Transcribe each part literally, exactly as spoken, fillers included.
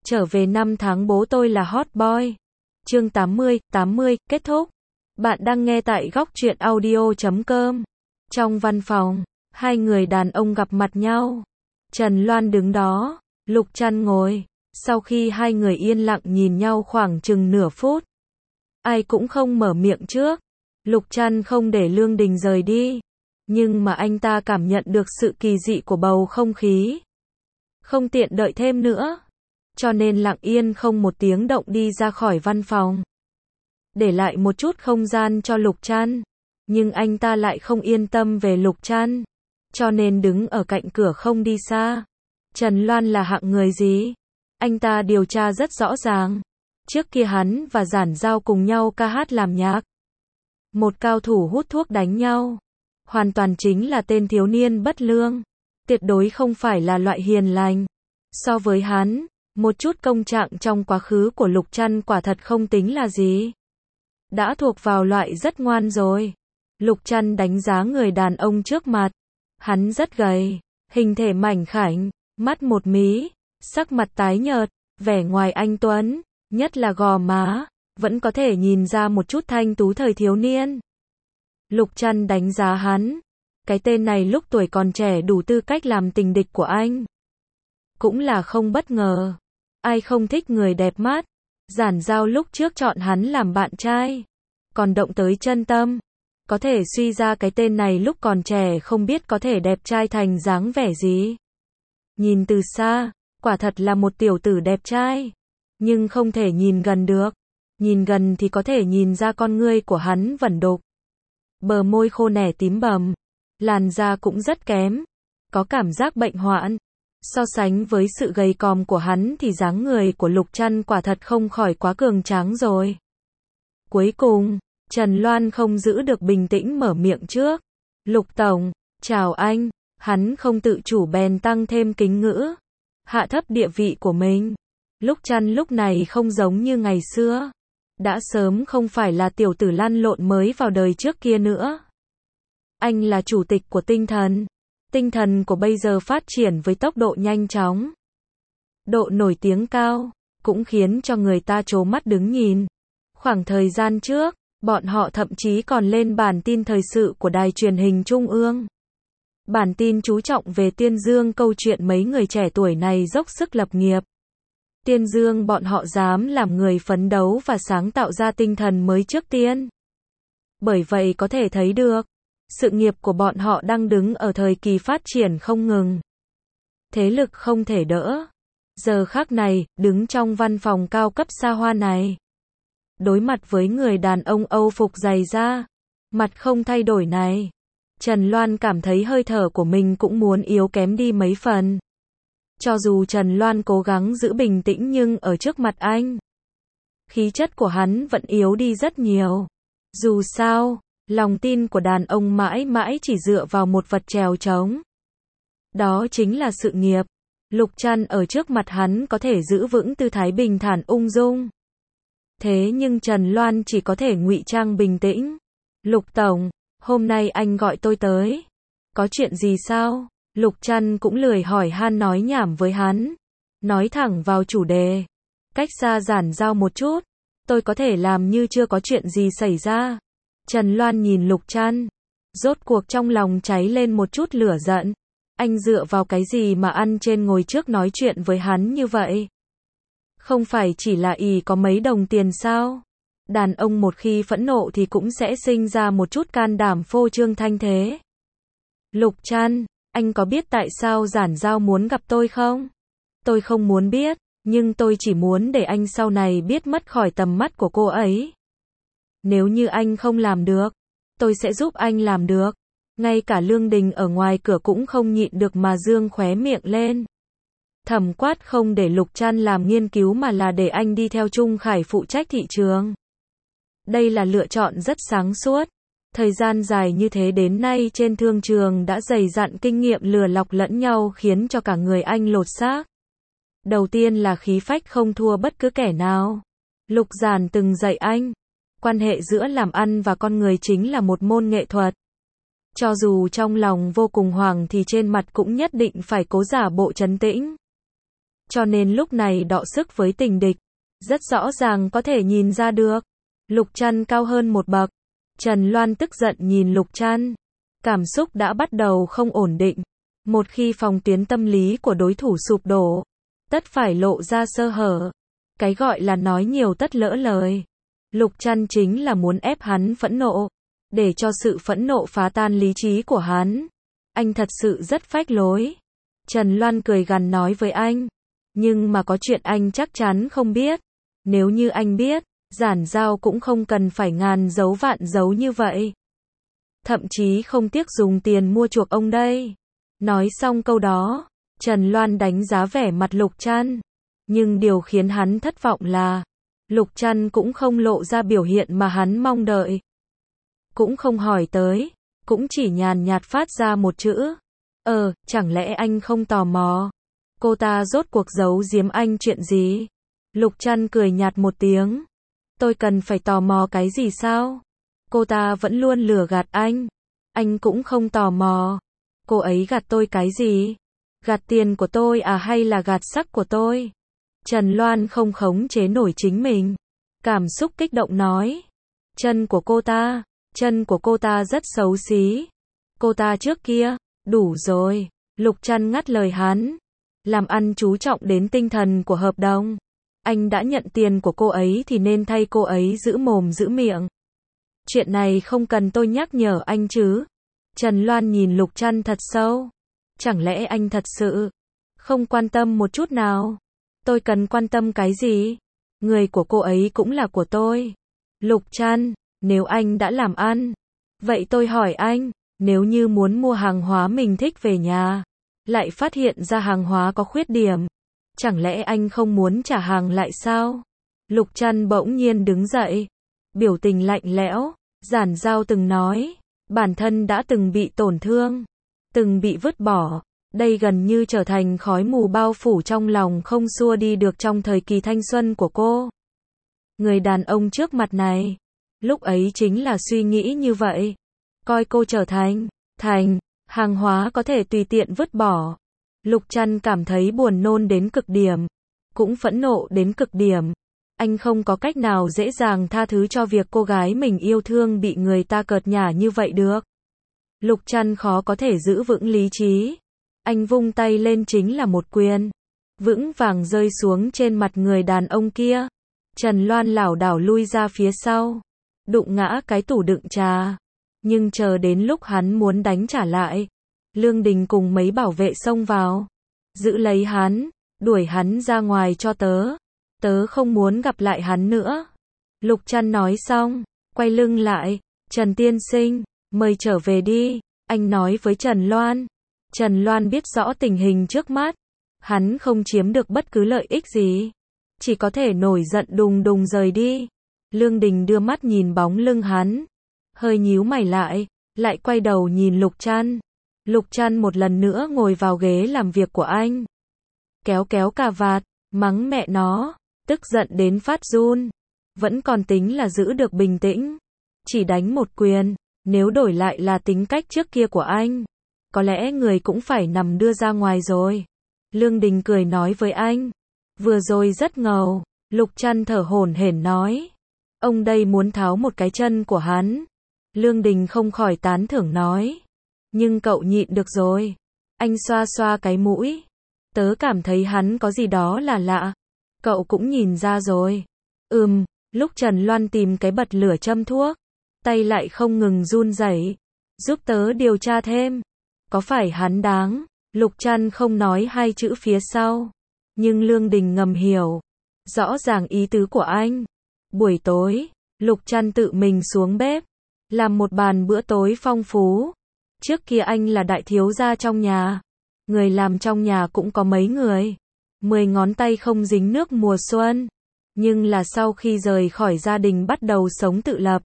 Trở về năm tháng bố tôi là hot boy. Chương tám mươi, tám mươi, kết thúc. Bạn đang nghe tại góc truyện audio chấm com. Trong văn phòng, hai người đàn ông gặp mặt nhau. Trần Loan đứng đó, Lục Trăn ngồi. Sau khi hai người yên lặng nhìn nhau khoảng chừng nửa phút, ai cũng không mở miệng trước. Lục Trăn không để Lương Đình rời đi, nhưng mà anh ta cảm nhận được sự kỳ dị của bầu không khí. Không tiện đợi thêm nữa, cho nên lặng yên không một tiếng động đi ra khỏi văn phòng, để lại một chút không gian cho Lục Trăn. Nhưng anh ta lại không yên tâm về Lục Trăn, cho nên đứng ở cạnh cửa không đi xa. Trần Loan là hạng người gì? Anh ta điều tra rất rõ ràng. Trước kia hắn và Giản Giao cùng nhau ca hát làm nhạc. Một cao thủ hút thuốc đánh nhau. Hoàn toàn chính là tên thiếu niên bất lương. Tuyệt đối không phải là loại hiền lành. So với hắn, một chút công trạng trong quá khứ của Lục Trăn quả thật không tính là gì. Đã thuộc vào loại rất ngoan rồi. Lục Trăn đánh giá người đàn ông trước mặt. Hắn rất gầy, hình thể mảnh khảnh, mắt một mí, sắc mặt tái nhợt, vẻ ngoài anh tuấn, nhất là gò má, vẫn có thể nhìn ra một chút thanh tú thời thiếu niên. Lục Trăn đánh giá hắn, cái tên này lúc tuổi còn trẻ đủ tư cách làm tình địch của anh. Cũng là không bất ngờ, ai không thích người đẹp mắt. Giản Giao lúc trước chọn hắn làm bạn trai, còn động tới chân tâm. Có thể suy ra cái tên này lúc còn trẻ không biết có thể đẹp trai thành dáng vẻ gì. Nhìn từ xa, quả thật là một tiểu tử đẹp trai, nhưng không thể nhìn gần được. Nhìn gần thì có thể nhìn ra con ngươi của hắn vẩn đục, bờ môi khô nẻ tím bầm, làn da cũng rất kém, có cảm giác bệnh hoạn. So sánh với sự gầy còm của hắn thì dáng người của Lục Trăn quả thật không khỏi quá cường tráng rồi. Cuối cùng, Trần Loan không giữ được bình tĩnh mở miệng trước. Lục Tổng, chào anh. Hắn không tự chủ bèn tăng thêm kính ngữ, hạ thấp địa vị của mình. Lục Trăn lúc này không giống như ngày xưa, đã sớm không phải là tiểu tử lăn lộn mới vào đời trước kia nữa. Anh là chủ tịch của tinh thần. Tinh thần của bây giờ phát triển với tốc độ nhanh chóng, độ nổi tiếng cao, cũng khiến cho người ta trố mắt đứng nhìn. Khoảng thời gian trước, bọn họ thậm chí còn lên bản tin thời sự của đài truyền hình Trung ương. Bản tin chú trọng về Tiên Dương, câu chuyện mấy người trẻ tuổi này dốc sức lập nghiệp. Tiên Dương bọn họ dám làm người phấn đấu và sáng tạo ra tinh thần mới trước tiên. Bởi vậy có thể thấy được, sự nghiệp của bọn họ đang đứng ở thời kỳ phát triển không ngừng. Thế lực không thể đỡ. Giờ khắc này, đứng trong văn phòng cao cấp xa hoa này, đối mặt với người đàn ông Âu phục dày da, mặt không thay đổi này, Trần Loan cảm thấy hơi thở của mình cũng muốn yếu kém đi mấy phần. Cho dù Trần Loan cố gắng giữ bình tĩnh nhưng ở trước mặt anh, khí chất của hắn vẫn yếu đi rất nhiều. Dù sao, lòng tin của đàn ông mãi mãi chỉ dựa vào một vật trèo trống. Đó chính là sự nghiệp. Lục Trăn ở trước mặt hắn có thể giữ vững tư thái bình thản ung dung. Thế nhưng Trần Loan chỉ có thể ngụy trang bình tĩnh. Lục Tổng, hôm nay anh gọi tôi tới. Có chuyện gì sao? Lục Trăn cũng lười hỏi han nói nhảm với hắn. Nói thẳng vào chủ đề. Cách xa Giản Giao một chút. Tôi có thể làm như chưa có chuyện gì xảy ra. Trần Loan nhìn Lục Trăn, rốt cuộc trong lòng cháy lên một chút lửa giận. Anh dựa vào cái gì mà ăn trên ngồi trước nói chuyện với hắn như vậy? Không phải chỉ là ỷ có mấy đồng tiền sao? Đàn ông một khi phẫn nộ thì cũng sẽ sinh ra một chút can đảm phô trương thanh thế. Lục Trăn, anh có biết tại sao Giản Giao muốn gặp tôi không? Tôi không muốn biết, nhưng tôi chỉ muốn để anh sau này biết mất khỏi tầm mắt của cô ấy. Nếu như anh không làm được, tôi sẽ giúp anh làm được. Ngay cả Lương Đình ở ngoài cửa cũng không nhịn được mà dương khóe miệng lên. Thầm quát không để Lục Trăn làm nghiên cứu mà là để anh đi theo Trung Khải phụ trách thị trường. Đây là lựa chọn rất sáng suốt. Thời gian dài như thế đến nay trên thương trường đã dày dặn kinh nghiệm lừa lọc lẫn nhau khiến cho cả người anh lột xác. Đầu tiên là khí phách không thua bất cứ kẻ nào. Lục Giản từng dạy anh, quan hệ giữa làm ăn và con người chính là một môn nghệ thuật. Cho dù trong lòng vô cùng hoảng thì trên mặt cũng nhất định phải cố giả bộ trấn tĩnh. cho nên lúc này đọ sức với tình địch. Rất rõ ràng có thể nhìn ra được. Lục Trăn cao hơn một bậc. Trần Loan tức giận nhìn Lục Trăn. Cảm xúc đã bắt đầu không ổn định. Một khi phòng tuyến tâm lý của đối thủ sụp đổ, tất phải lộ ra sơ hở. Cái gọi là nói nhiều tất lỡ lời. Lục Trăn chính là muốn ép hắn phẫn nộ, để cho sự phẫn nộ phá tan lý trí của hắn. Anh thật sự rất phách lối. Trần Loan cười gằn nói với anh. Nhưng mà có chuyện anh chắc chắn không biết. Nếu như anh biết, Giản Giao cũng không cần phải ngàn giấu vạn giấu như vậy. Thậm chí không tiếc dùng tiền mua chuộc ông đây. Nói xong câu đó, Trần Loan đánh giá vẻ mặt Lục Trăn. Nhưng điều khiến hắn thất vọng là, Lục Trăn cũng không lộ ra biểu hiện mà hắn mong đợi. Cũng không hỏi tới, cũng chỉ nhàn nhạt phát ra một chữ. Ờ, chẳng lẽ anh không tò mò? Cô ta rốt cuộc giấu giếm anh chuyện gì? Lục Trăn cười nhạt một tiếng. Tôi cần phải tò mò cái gì sao? Cô ta vẫn luôn lừa gạt anh. Anh cũng không tò mò. Cô ấy gạt tôi cái gì? Gạt tiền của tôi à hay là gạt sắc của tôi? Trần Loan không khống chế nổi chính mình. Cảm xúc kích động nói. Chân của cô ta, chân của cô ta rất xấu xí. Cô ta trước kia, đủ rồi. Lục Trăn ngắt lời hắn. Làm ăn chú trọng đến tinh thần của hợp đồng. Anh đã nhận tiền của cô ấy thì nên thay cô ấy giữ mồm giữ miệng. Chuyện này không cần tôi nhắc nhở anh chứ. Trần Loan nhìn Lục Trăn thật sâu. Chẳng lẽ anh thật sự không quan tâm một chút nào? Tôi cần quan tâm cái gì? Người của cô ấy cũng là của tôi. Lục Trăn, nếu anh đã làm ăn, vậy tôi hỏi anh, nếu như muốn mua hàng hóa mình thích về nhà, lại phát hiện ra hàng hóa có khuyết điểm, chẳng lẽ anh không muốn trả hàng lại sao? Lục Trăn bỗng nhiên đứng dậy, biểu tình lạnh lẽo. Giản Giao từng nói, bản thân đã từng bị tổn thương, từng bị vứt bỏ. Đây gần như trở thành khói mù bao phủ trong lòng không xua đi được trong thời kỳ thanh xuân của cô. Người đàn ông trước mặt này, lúc ấy chính là suy nghĩ như vậy. Coi cô trở thành, thành, hàng hóa có thể tùy tiện vứt bỏ. Lục Trăn cảm thấy buồn nôn đến cực điểm, cũng phẫn nộ đến cực điểm. Anh không có cách nào dễ dàng tha thứ cho việc cô gái mình yêu thương bị người ta cợt nhả như vậy được. Lục Trăn khó có thể giữ vững lý trí. Anh vung tay lên chính là một quyền, vững vàng rơi xuống trên mặt người đàn ông kia. Trần Loan lảo đảo lui ra phía sau, đụng ngã cái tủ đựng trà. Nhưng chờ đến lúc hắn muốn đánh trả lại, Lương Đình cùng mấy bảo vệ xông vào, giữ lấy hắn, đuổi hắn ra ngoài cho tớ. Tớ không muốn gặp lại hắn nữa. Lục Trăn nói xong, quay lưng lại. Trần tiên sinh, mời trở về đi, anh nói với Trần Loan. Trần Loan biết rõ tình hình trước mắt, hắn không chiếm được bất cứ lợi ích gì, chỉ có thể nổi giận đùng đùng rời đi. Lương Đình đưa mắt nhìn bóng lưng hắn, hơi nhíu mày lại, lại quay đầu nhìn Lục Trăn. Lục Trăn một lần nữa ngồi vào ghế làm việc của anh, kéo kéo cà vạt, mắng mẹ nó, tức giận đến phát run, vẫn còn tính là giữ được bình tĩnh, chỉ đánh một quyền. Nếu đổi lại là tính cách trước kia của anh, có lẽ người cũng phải nằm đưa ra ngoài rồi. Lương Đình cười nói với anh, vừa rồi rất ngầu. Lục Trăn thở hổn hển nói, ông đây muốn tháo một cái chân của hắn. Lương Đình không khỏi tán thưởng nói, nhưng cậu nhịn được rồi. Anh xoa xoa cái mũi, tớ cảm thấy hắn có gì đó là lạ. Cậu cũng nhìn ra rồi. Ừm. Lúc Trần Loan tìm cái bật lửa châm thuốc, tay lại không ngừng run rẩy. Giúp tớ điều tra thêm, có phải hắn đáng? Lục Trăn không nói hai chữ phía sau, nhưng Lương Đình ngầm hiểu rõ ràng ý tứ của anh. Buổi tối, Lục Trăn tự mình xuống bếp, làm một bàn bữa tối phong phú. Trước kia anh là đại thiếu gia trong nhà, người làm trong nhà cũng có mấy người, mười ngón tay không dính nước mùa xuân. Nhưng là sau khi rời khỏi gia đình bắt đầu sống tự lập,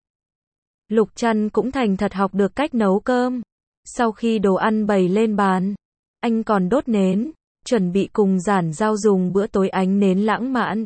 Lục Trăn cũng thành thật học được cách nấu cơm. Sau khi đồ ăn bày lên bàn, anh còn đốt nến, chuẩn bị cùng Giản Giao dùng bữa tối ánh nến lãng mạn.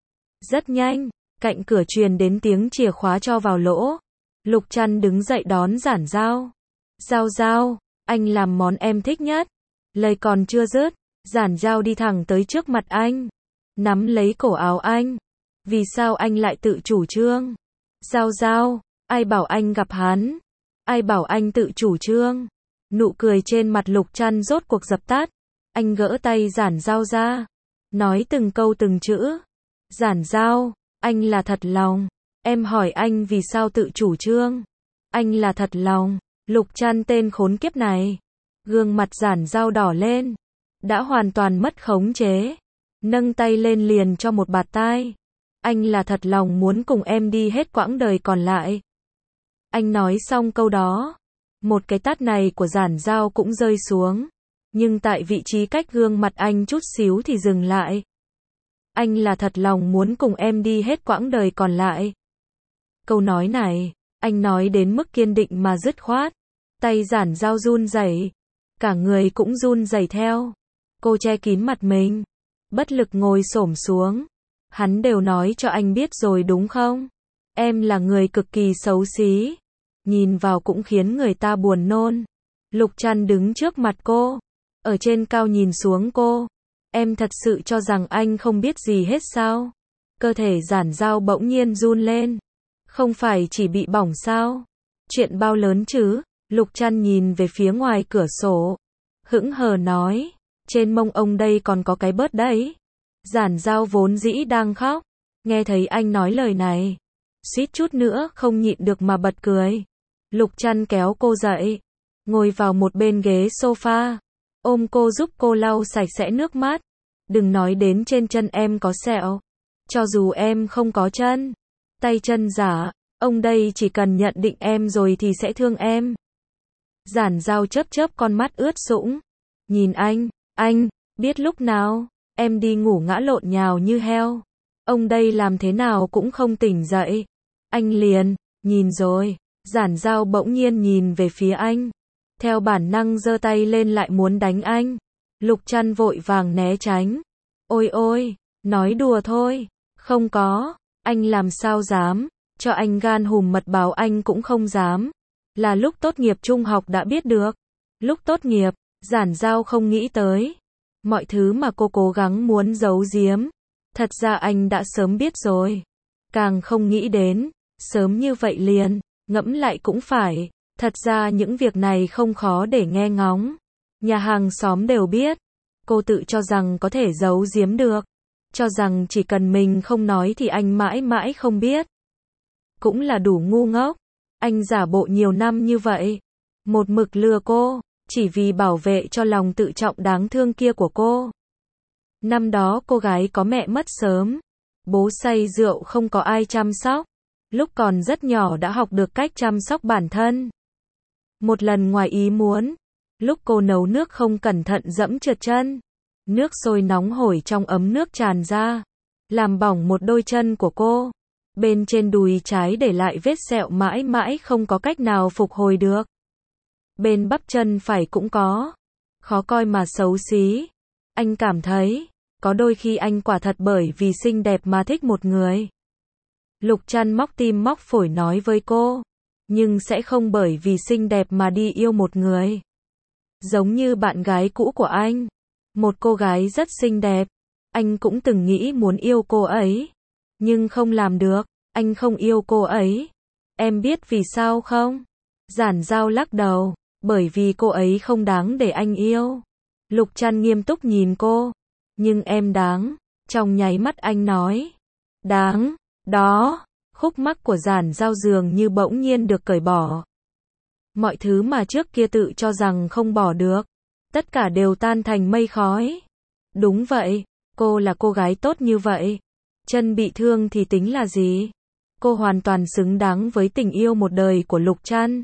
Rất nhanh, cạnh cửa truyền đến tiếng chìa khóa cho vào lỗ. Lục Trăn đứng dậy đón Giản Giao. Giao Giao, anh làm món em thích nhất. Lời còn chưa dứt, Giản Giao đi thẳng tới trước mặt anh, nắm lấy cổ áo anh. Vì sao anh lại tự chủ trương? Giao Giao, ai bảo anh gặp hắn? Ai bảo anh tự chủ trương? Nụ cười trên mặt Lục Trăn rốt cuộc dập tắt. Anh gỡ tay Giản Giao ra, nói từng câu từng chữ. Giản Giao, anh là thật lòng. Em hỏi anh vì sao tự chủ trương? Anh là thật lòng. Lục Trăn tên khốn kiếp này. Gương mặt Giản Giao đỏ lên, đã hoàn toàn mất khống chế. Nâng tay lên liền cho một bạt tai. Anh là thật lòng muốn cùng em đi hết quãng đời còn lại. Anh nói xong câu đó, một cái tát này của Giản Giao cũng rơi xuống. Nhưng tại vị trí cách gương mặt anh chút xíu thì dừng lại. Anh là thật lòng muốn cùng em đi hết quãng đời còn lại. Câu nói này, anh nói đến mức kiên định mà dứt khoát. Tay Giản Giao run rẩy, cả người cũng run rẩy theo. Cô che kín mặt mình, bất lực ngồi xổm xuống. Hắn đều nói cho anh biết rồi đúng không? Em là người cực kỳ xấu xí. Nhìn vào cũng khiến người ta buồn nôn. Lục Trăn đứng trước mặt cô, ở trên cao nhìn xuống cô. Em thật sự cho rằng anh không biết gì hết sao? Cơ thể Giản Giao bỗng nhiên run lên. Không phải chỉ bị bỏng sao? Chuyện bao lớn chứ? Lục Trăn nhìn về phía ngoài cửa sổ, hững hờ nói, trên mông ông đây còn có cái bớt đấy. Giản Giao vốn dĩ đang khóc, nghe thấy anh nói lời này, suýt chút nữa không nhịn được mà bật cười. Lục Trăn kéo cô dậy, ngồi vào một bên ghế sofa, ôm cô giúp cô lau sạch sẽ nước mắt. Đừng nói đến trên chân em có sẹo, cho dù em không có chân, tay chân giả, ông đây chỉ cần nhận định em rồi thì sẽ thương em. Giản Giao chớp chớp con mắt ướt sũng, nhìn anh, anh, biết lúc nào em đi ngủ ngã lộn nhào như heo, ông đây làm thế nào cũng không tỉnh dậy. Anh liền, nhìn rồi. Giản Giao bỗng nhiên nhìn về phía anh, theo bản năng giơ tay lên lại muốn đánh anh. Lục Trăn vội vàng né tránh. Ôi ôi, nói đùa thôi, không có, anh làm sao dám, cho anh gan hùm mật báo anh cũng không dám. Là lúc tốt nghiệp trung học đã biết được. Lúc tốt nghiệp, Giản Giao không nghĩ tới. Mọi thứ mà cô cố gắng muốn giấu giếm, thật ra anh đã sớm biết rồi. Càng không nghĩ đến, sớm như vậy liền, ngẫm lại cũng phải. Thật ra những việc này không khó để nghe ngóng. Nhà hàng xóm đều biết. Cô tự cho rằng có thể giấu giếm được. Cho rằng chỉ cần mình không nói thì anh mãi mãi không biết. Cũng là đủ ngu ngốc. Anh giả bộ nhiều năm như vậy, một mực lừa cô, chỉ vì bảo vệ cho lòng tự trọng đáng thương kia của cô. Năm đó cô gái có mẹ mất sớm, bố say rượu không có ai chăm sóc, lúc còn rất nhỏ đã học được cách chăm sóc bản thân. Một lần ngoài ý muốn, lúc cô nấu nước không cẩn thận dẫm trượt chân, nước sôi nóng hổi trong ấm nước tràn ra, làm bỏng một đôi chân của cô. Bên trên đùi trái để lại vết sẹo mãi mãi không có cách nào phục hồi được. Bên bắp chân phải cũng có. Khó coi mà xấu xí. Anh cảm thấy, có đôi khi anh quả thật bởi vì xinh đẹp mà thích một người. Lục Trăn móc tim móc phổi nói với cô. Nhưng sẽ không bởi vì xinh đẹp mà đi yêu một người. Giống như bạn gái cũ của anh. Một cô gái rất xinh đẹp. Anh cũng từng nghĩ muốn yêu cô ấy. Nhưng không làm được, anh không yêu cô ấy. Em biết vì sao không? Giản Giao lắc đầu, bởi vì cô ấy không đáng để anh yêu. Lục Trăn nghiêm túc nhìn cô, nhưng em đáng. Trong nháy mắt anh nói, đáng, đó. Khúc mắc của Giản Giao dường như bỗng nhiên được cởi bỏ. Mọi thứ mà trước kia tự cho rằng không bỏ được, tất cả đều tan thành mây khói. Đúng vậy, cô là cô gái tốt như vậy. Chân bị thương thì tính là gì? Cô hoàn toàn xứng đáng với tình yêu một đời của Lục Trăn.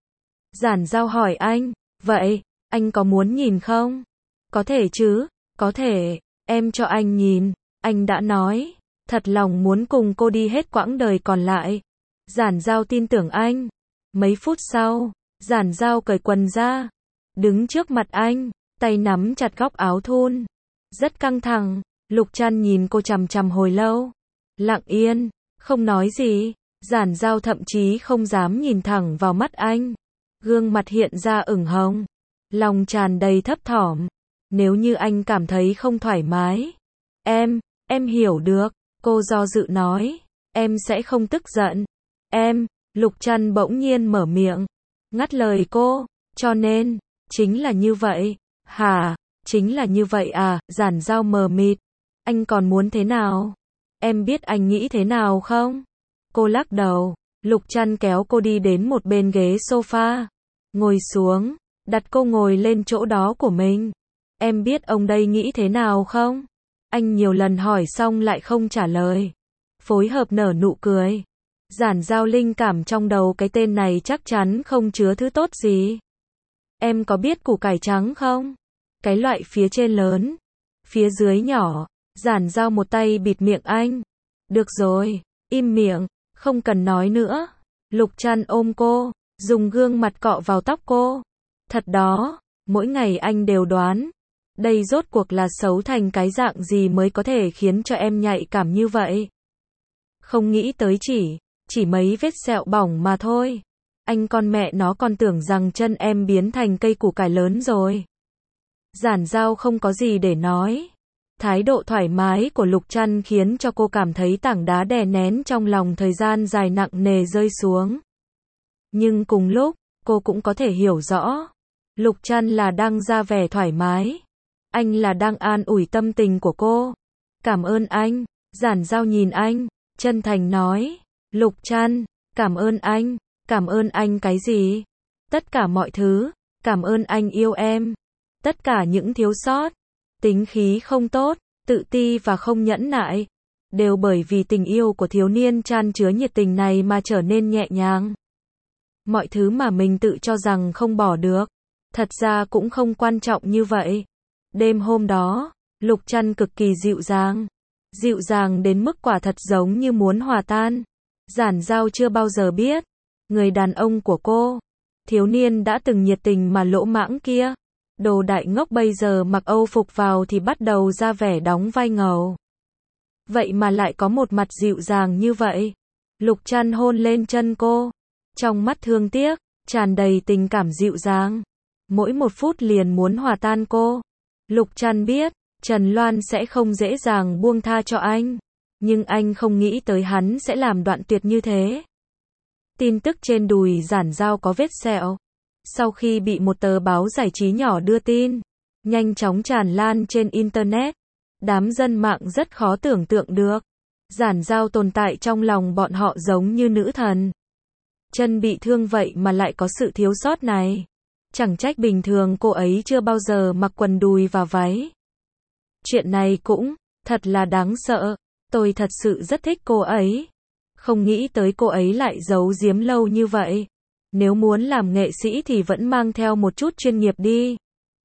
Giản Giao hỏi anh, vậy, anh có muốn nhìn không? Có thể chứ, có thể, em cho anh nhìn. Anh đã nói, thật lòng muốn cùng cô đi hết quãng đời còn lại. Giản Giao tin tưởng anh. Mấy phút sau, Giản Giao cởi quần ra, đứng trước mặt anh, tay nắm chặt góc áo thun. Rất căng thẳng. Lục Trăn nhìn cô chằm chằm hồi lâu, lặng yên, không nói gì. Giản Giao thậm chí không dám nhìn thẳng vào mắt anh, gương mặt hiện ra ửng hồng, lòng tràn đầy thấp thỏm. Nếu như anh cảm thấy không thoải mái. Em, em hiểu được, cô do dự nói. Em sẽ không tức giận. Em, Lục Trăn bỗng nhiên mở miệng, ngắt lời cô. Cho nên, chính là như vậy. Hả, chính là như vậy à, Giản Dao mờ mịt. Anh còn muốn thế nào? Em biết anh nghĩ thế nào không? Cô lắc đầu. Lục Trăn kéo cô đi đến một bên ghế sofa. Ngồi xuống, đặt cô ngồi lên chỗ đó của mình. Em biết ông đây nghĩ thế nào không? Anh nhiều lần hỏi xong lại không trả lời. Phối hợp nở nụ cười. Giản Dao linh cảm trong đầu cái tên này chắc chắn không chứa thứ tốt gì. Em có biết củ cải trắng không? Cái loại phía trên lớn, phía dưới nhỏ. Giản Dao một tay bịt miệng anh. Được rồi, im miệng, không cần nói nữa. Lục Trăn ôm cô, dùng gương mặt cọ vào tóc cô. Thật đó, mỗi ngày anh đều đoán. Đây rốt cuộc là xấu thành cái dạng gì mới có thể khiến cho em nhạy cảm như vậy. Không nghĩ tới chỉ, chỉ mấy vết sẹo bỏng mà thôi. Anh con mẹ nó còn tưởng rằng chân em biến thành cây củ cải lớn rồi. Giản Dao không có gì để nói. Thái độ thoải mái của Lục Trăn khiến cho cô cảm thấy tảng đá đè nén trong lòng thời gian dài nặng nề rơi xuống. Nhưng cùng lúc, cô cũng có thể hiểu rõ. Lục Trăn là đang ra vẻ thoải mái. Anh là đang an ủi tâm tình của cô. Cảm ơn anh. Giản Dao nhìn anh, chân thành nói. Lục Trăn, cảm ơn anh. Cảm ơn anh cái gì? Tất cả mọi thứ. Cảm ơn anh yêu em. Tất cả những thiếu sót, tính khí không tốt, tự ti và không nhẫn nại, đều bởi vì tình yêu của thiếu niên chan chứa nhiệt tình này mà trở nên nhẹ nhàng. Mọi thứ mà mình tự cho rằng không bỏ được, thật ra cũng không quan trọng như vậy. Đêm hôm đó, Lục Trăn cực kỳ dịu dàng. Dịu dàng đến mức quả thật giống như muốn hòa tan. Giản Dao chưa bao giờ biết, người đàn ông của cô, thiếu niên đã từng nhiệt tình mà lỗ mãng kia, đồ đại ngốc bây giờ mặc Âu phục vào thì bắt đầu ra vẻ đóng vai ngầu. Vậy mà lại có một mặt dịu dàng như vậy. Lục Trăn hôn lên chân cô, trong mắt thương tiếc, tràn đầy tình cảm dịu dàng. Mỗi một phút liền muốn hòa tan cô. Lục Trăn biết, Trần Loan sẽ không dễ dàng buông tha cho anh. Nhưng anh không nghĩ tới hắn sẽ làm đoạn tuyệt như thế. Tin tức trên đùi Giản Dao có vết sẹo. Sau khi bị một tờ báo giải trí nhỏ đưa tin, nhanh chóng tràn lan trên Internet. Đám dân mạng rất khó tưởng tượng được. Giản Dao tồn tại trong lòng bọn họ giống như nữ thần. Chân bị thương vậy mà lại có sự thiếu sót này. Chẳng trách bình thường cô ấy chưa bao giờ mặc quần đùi và váy. Chuyện này cũng thật là đáng sợ. Tôi thật sự rất thích cô ấy. Không nghĩ tới cô ấy lại giấu giếm lâu như vậy. Nếu muốn làm nghệ sĩ thì vẫn mang theo một chút chuyên nghiệp đi.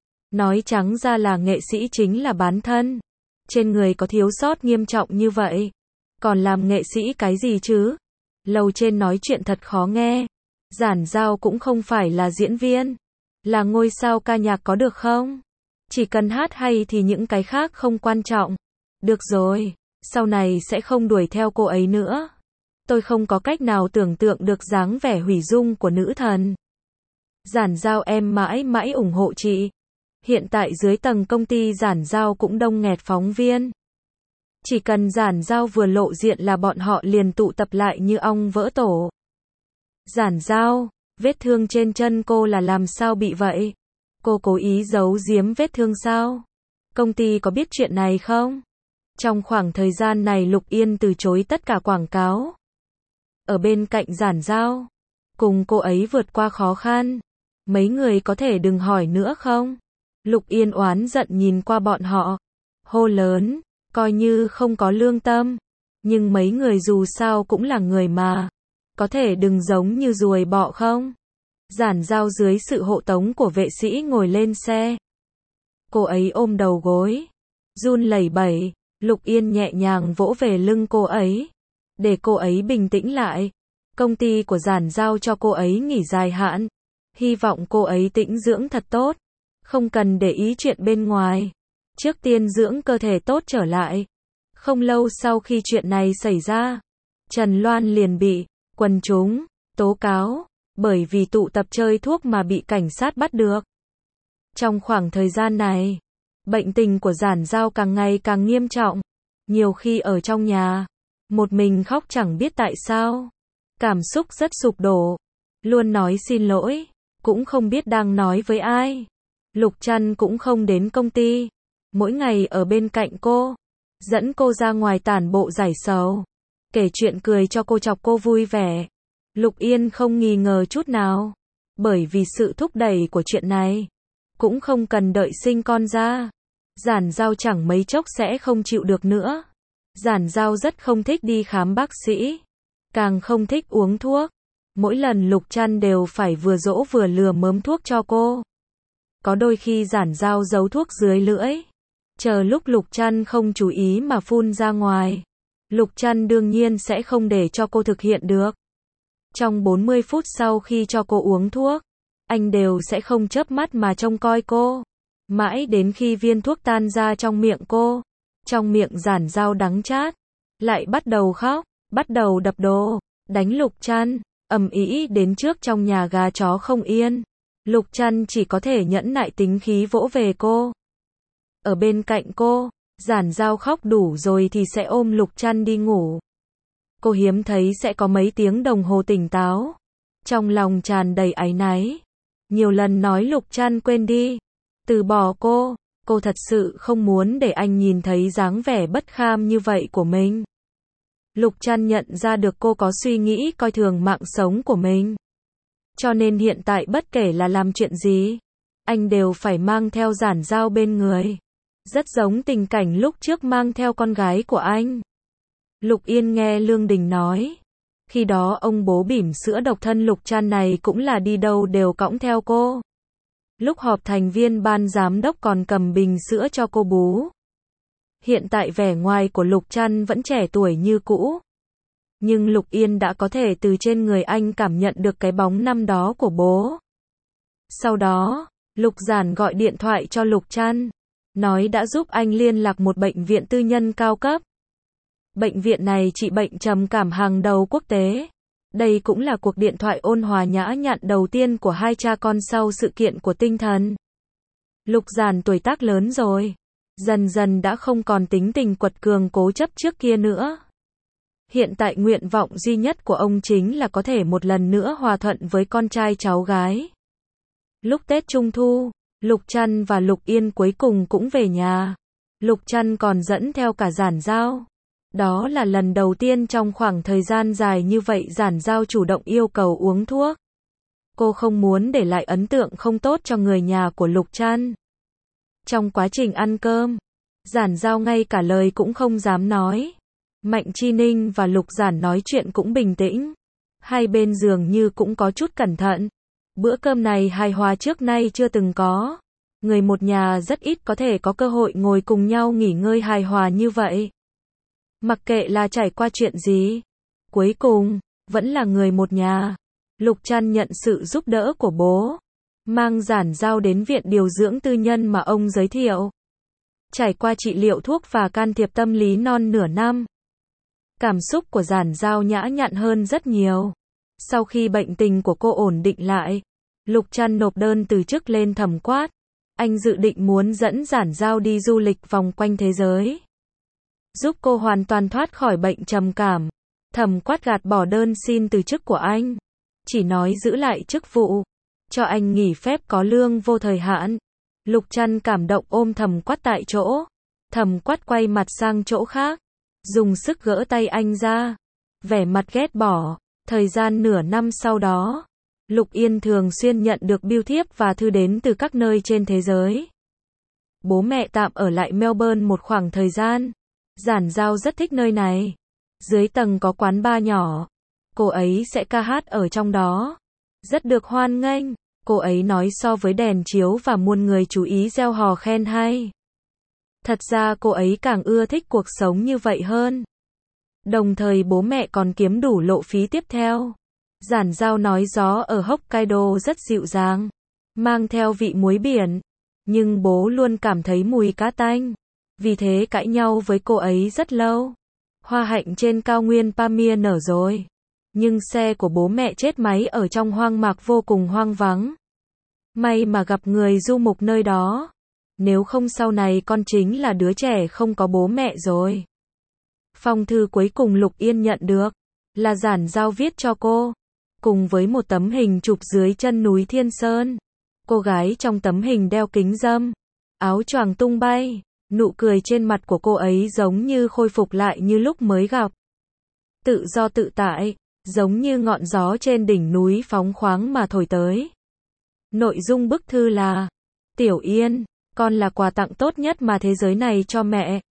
Nói trắng ra là nghệ sĩ chính là bán thân. Trên người có thiếu sót nghiêm trọng như vậy. Còn làm nghệ sĩ cái gì chứ? Lầu trên nói chuyện thật khó nghe. Giản Dao cũng không phải là diễn viên. Là ngôi sao ca nhạc có được không? Chỉ cần hát hay thì những cái khác không quan trọng. Được rồi, sau này sẽ không đuổi theo cô ấy nữa. Tôi không có cách nào tưởng tượng được dáng vẻ hủy dung của nữ thần. Giản Dao em mãi mãi ủng hộ chị. Hiện tại dưới tầng công ty Giản Dao cũng đông nghẹt phóng viên. Chỉ cần Giản Dao vừa lộ diện là bọn họ liền tụ tập lại như ong vỡ tổ. Giản Dao, vết thương trên chân cô là làm sao bị vậy? Cô cố ý giấu giếm vết thương sao? Công ty có biết chuyện này không? Trong khoảng thời gian này Lục Yên từ chối tất cả quảng cáo. Ở bên cạnh Giản Dao, cùng cô ấy vượt qua khó khăn. Mấy người có thể đừng hỏi nữa không? Lục Yên oán giận nhìn qua bọn họ, hô lớn, coi như không có lương tâm. Nhưng mấy người dù sao cũng là người mà. Có thể đừng giống như ruồi bọ không? Giản Dao dưới sự hộ tống của vệ sĩ ngồi lên xe. Cô ấy ôm đầu gối, run lẩy bẩy. Lục Yên nhẹ nhàng vỗ về lưng cô ấy, để cô ấy bình tĩnh lại. Công ty của Giản Dao cho cô ấy nghỉ dài hạn. Hy vọng cô ấy tĩnh dưỡng thật tốt. Không cần để ý chuyện bên ngoài. Trước tiên dưỡng cơ thể tốt trở lại. Không lâu sau khi chuyện này xảy ra, Trần Loan liền bị quần chúng tố cáo, bởi vì tụ tập chơi thuốc mà bị cảnh sát bắt được. Trong khoảng thời gian này, Bệnh tình của Giản Giao càng ngày càng nghiêm trọng. Nhiều khi ở trong nhà, một mình khóc chẳng biết tại sao. Cảm xúc rất sụp đổ. Luôn nói xin lỗi, cũng không biết đang nói với ai. Lục Trăn cũng không đến công ty. Mỗi ngày ở bên cạnh cô. Dẫn cô ra ngoài tản bộ giải sầu. Kể chuyện cười cho cô chọc cô vui vẻ. Lục Yên không nghi ngờ chút nào. Bởi vì sự thúc đẩy của chuyện này. Cũng không cần đợi sinh con ra. Giản Giao chẳng mấy chốc sẽ không chịu được nữa. Giản Giao rất không thích đi khám bác sĩ. Càng không thích uống thuốc. Mỗi lần Lục Trăn đều phải vừa dỗ vừa lừa mớm thuốc cho cô. Có đôi khi Giản Giao giấu thuốc dưới lưỡi. Chờ lúc Lục Trăn không chú ý mà phun ra ngoài. Lục Trăn đương nhiên sẽ không để cho cô thực hiện được. Trong bốn mươi phút sau khi cho cô uống thuốc, anh đều sẽ không chớp mắt mà trông coi cô. Mãi đến khi viên thuốc tan ra trong miệng cô, trong miệng Giản Giao đắng chát, lại bắt đầu khóc, bắt đầu đập đồ, đánh Lục Trăn, ầm ĩ đến trước trong nhà gà chó không yên. Lục Trăn chỉ có thể nhẫn nại tính khí vỗ về cô. Ở bên cạnh cô, Giản Giao khóc đủ rồi thì sẽ ôm Lục Trăn đi ngủ. Cô hiếm thấy sẽ có mấy tiếng đồng hồ tỉnh táo. Trong lòng tràn đầy áy náy. Nhiều lần nói Lục Trăn quên đi, từ bỏ cô. Cô thật sự không muốn để anh nhìn thấy dáng vẻ bất kham như vậy của mình. Lục Trăn nhận ra được cô có suy nghĩ coi thường mạng sống của mình. Cho nên hiện tại bất kể là làm chuyện gì, anh đều phải mang theo Giản Giao bên người. Rất giống tình cảnh lúc trước mang theo con gái của anh. Lục Yên nghe Lương Đình nói. Khi đó ông bố bỉm sữa độc thân Lục Trăn này cũng là đi đâu đều cõng theo cô. Lúc họp thành viên ban giám đốc còn cầm bình sữa cho cô bú. Hiện tại vẻ ngoài của Lục Trăn vẫn trẻ tuổi như cũ. Nhưng Lục Yên đã có thể từ trên người anh cảm nhận được cái bóng năm đó của bố. Sau đó, Lục Giản gọi điện thoại cho Lục Trăn. Nói đã giúp anh liên lạc một bệnh viện tư nhân cao cấp. Bệnh viện này trị bệnh trầm cảm hàng đầu quốc tế. Đây cũng là cuộc điện thoại ôn hòa nhã nhặn đầu tiên của hai cha con sau sự kiện của tinh thần. Lục Giản tuổi tác lớn rồi. Dần dần đã không còn tính tình quật cường cố chấp trước kia nữa. Hiện tại nguyện vọng duy nhất của ông chính là có thể một lần nữa hòa thuận với con trai cháu gái. Lúc Tết Trung Thu, Lục Trăn và Lục Yên cuối cùng cũng về nhà. Lục Trăn còn dẫn theo cả Giản Giao. Đó là lần đầu tiên trong khoảng thời gian dài như vậy Giản Giao chủ động yêu cầu uống thuốc. Cô không muốn để lại ấn tượng không tốt cho người nhà của Lục Trăn. Trong quá trình ăn cơm, Giản Giao ngay cả lời cũng không dám nói. Mạnh Chi Ninh và Lục Giản nói chuyện cũng bình tĩnh. Hai bên dường như cũng có chút cẩn thận. Bữa cơm này hài hòa trước nay chưa từng có. Người một nhà rất ít có thể có cơ hội ngồi cùng nhau nghỉ ngơi hài hòa như vậy. Mặc kệ là trải qua chuyện gì, cuối cùng, vẫn là người một nhà. Lục Trăn nhận sự giúp đỡ của bố. Mang Giản Giao đến viện điều dưỡng tư nhân mà ông giới thiệu. Trải qua trị liệu thuốc và can thiệp tâm lý non nửa năm. Cảm xúc của Giản Giao nhã nhặn hơn rất nhiều. Sau khi bệnh tình của cô ổn định lại, Lục Trăn nộp đơn từ chức lên Thẩm Quát. Anh dự định muốn dẫn Giản Giao đi du lịch vòng quanh thế giới. Giúp cô hoàn toàn thoát khỏi bệnh trầm cảm. Thẩm Quát gạt bỏ đơn xin từ chức của anh. Chỉ nói giữ lại chức vụ. Cho anh nghỉ phép có lương vô thời hạn. Lục Trăn cảm động ôm Thẩm Quát tại chỗ. Thẩm Quát quay mặt sang chỗ khác. Dùng sức gỡ tay anh ra. Vẻ mặt ghét bỏ. Thời gian nửa năm sau đó, Lục Yên thường xuyên nhận được bưu thiếp và thư đến từ các nơi trên thế giới. Bố mẹ tạm ở lại Melbourne một khoảng thời gian. Giản Giao rất thích nơi này. Dưới tầng có quán bar nhỏ. Cô ấy sẽ ca hát ở trong đó. Rất được hoan nghênh. Cô ấy nói so với đèn chiếu và muôn người chú ý reo hò khen hay. Thật ra cô ấy càng ưa thích cuộc sống như vậy hơn. Đồng thời bố mẹ còn kiếm đủ lộ phí tiếp theo. Giản Giao nói gió ở Hokkaido rất dịu dàng, mang theo vị muối biển. Nhưng bố luôn cảm thấy mùi cá tanh. Vì thế cãi nhau với cô ấy rất lâu. Hoa hạnh trên cao nguyên Pamir nở rồi. Nhưng xe của bố mẹ chết máy ở trong hoang mạc vô cùng hoang vắng. May mà gặp người du mục nơi đó. nếu không sau này con chính là đứa trẻ không có bố mẹ rồi. Phong thư cuối cùng Lục Yên nhận được, là Giản Giao viết cho cô, cùng với một tấm hình chụp dưới chân núi Thiên Sơn. Cô gái trong tấm hình đeo kính râm, áo choàng tung bay, nụ cười trên mặt của cô ấy giống như khôi phục lại như lúc mới gặp. Tự do tự tại, giống như ngọn gió trên đỉnh núi phóng khoáng mà thổi tới. Nội dung bức thư là: Tiểu Yên, con là quà tặng tốt nhất mà thế giới này cho mẹ.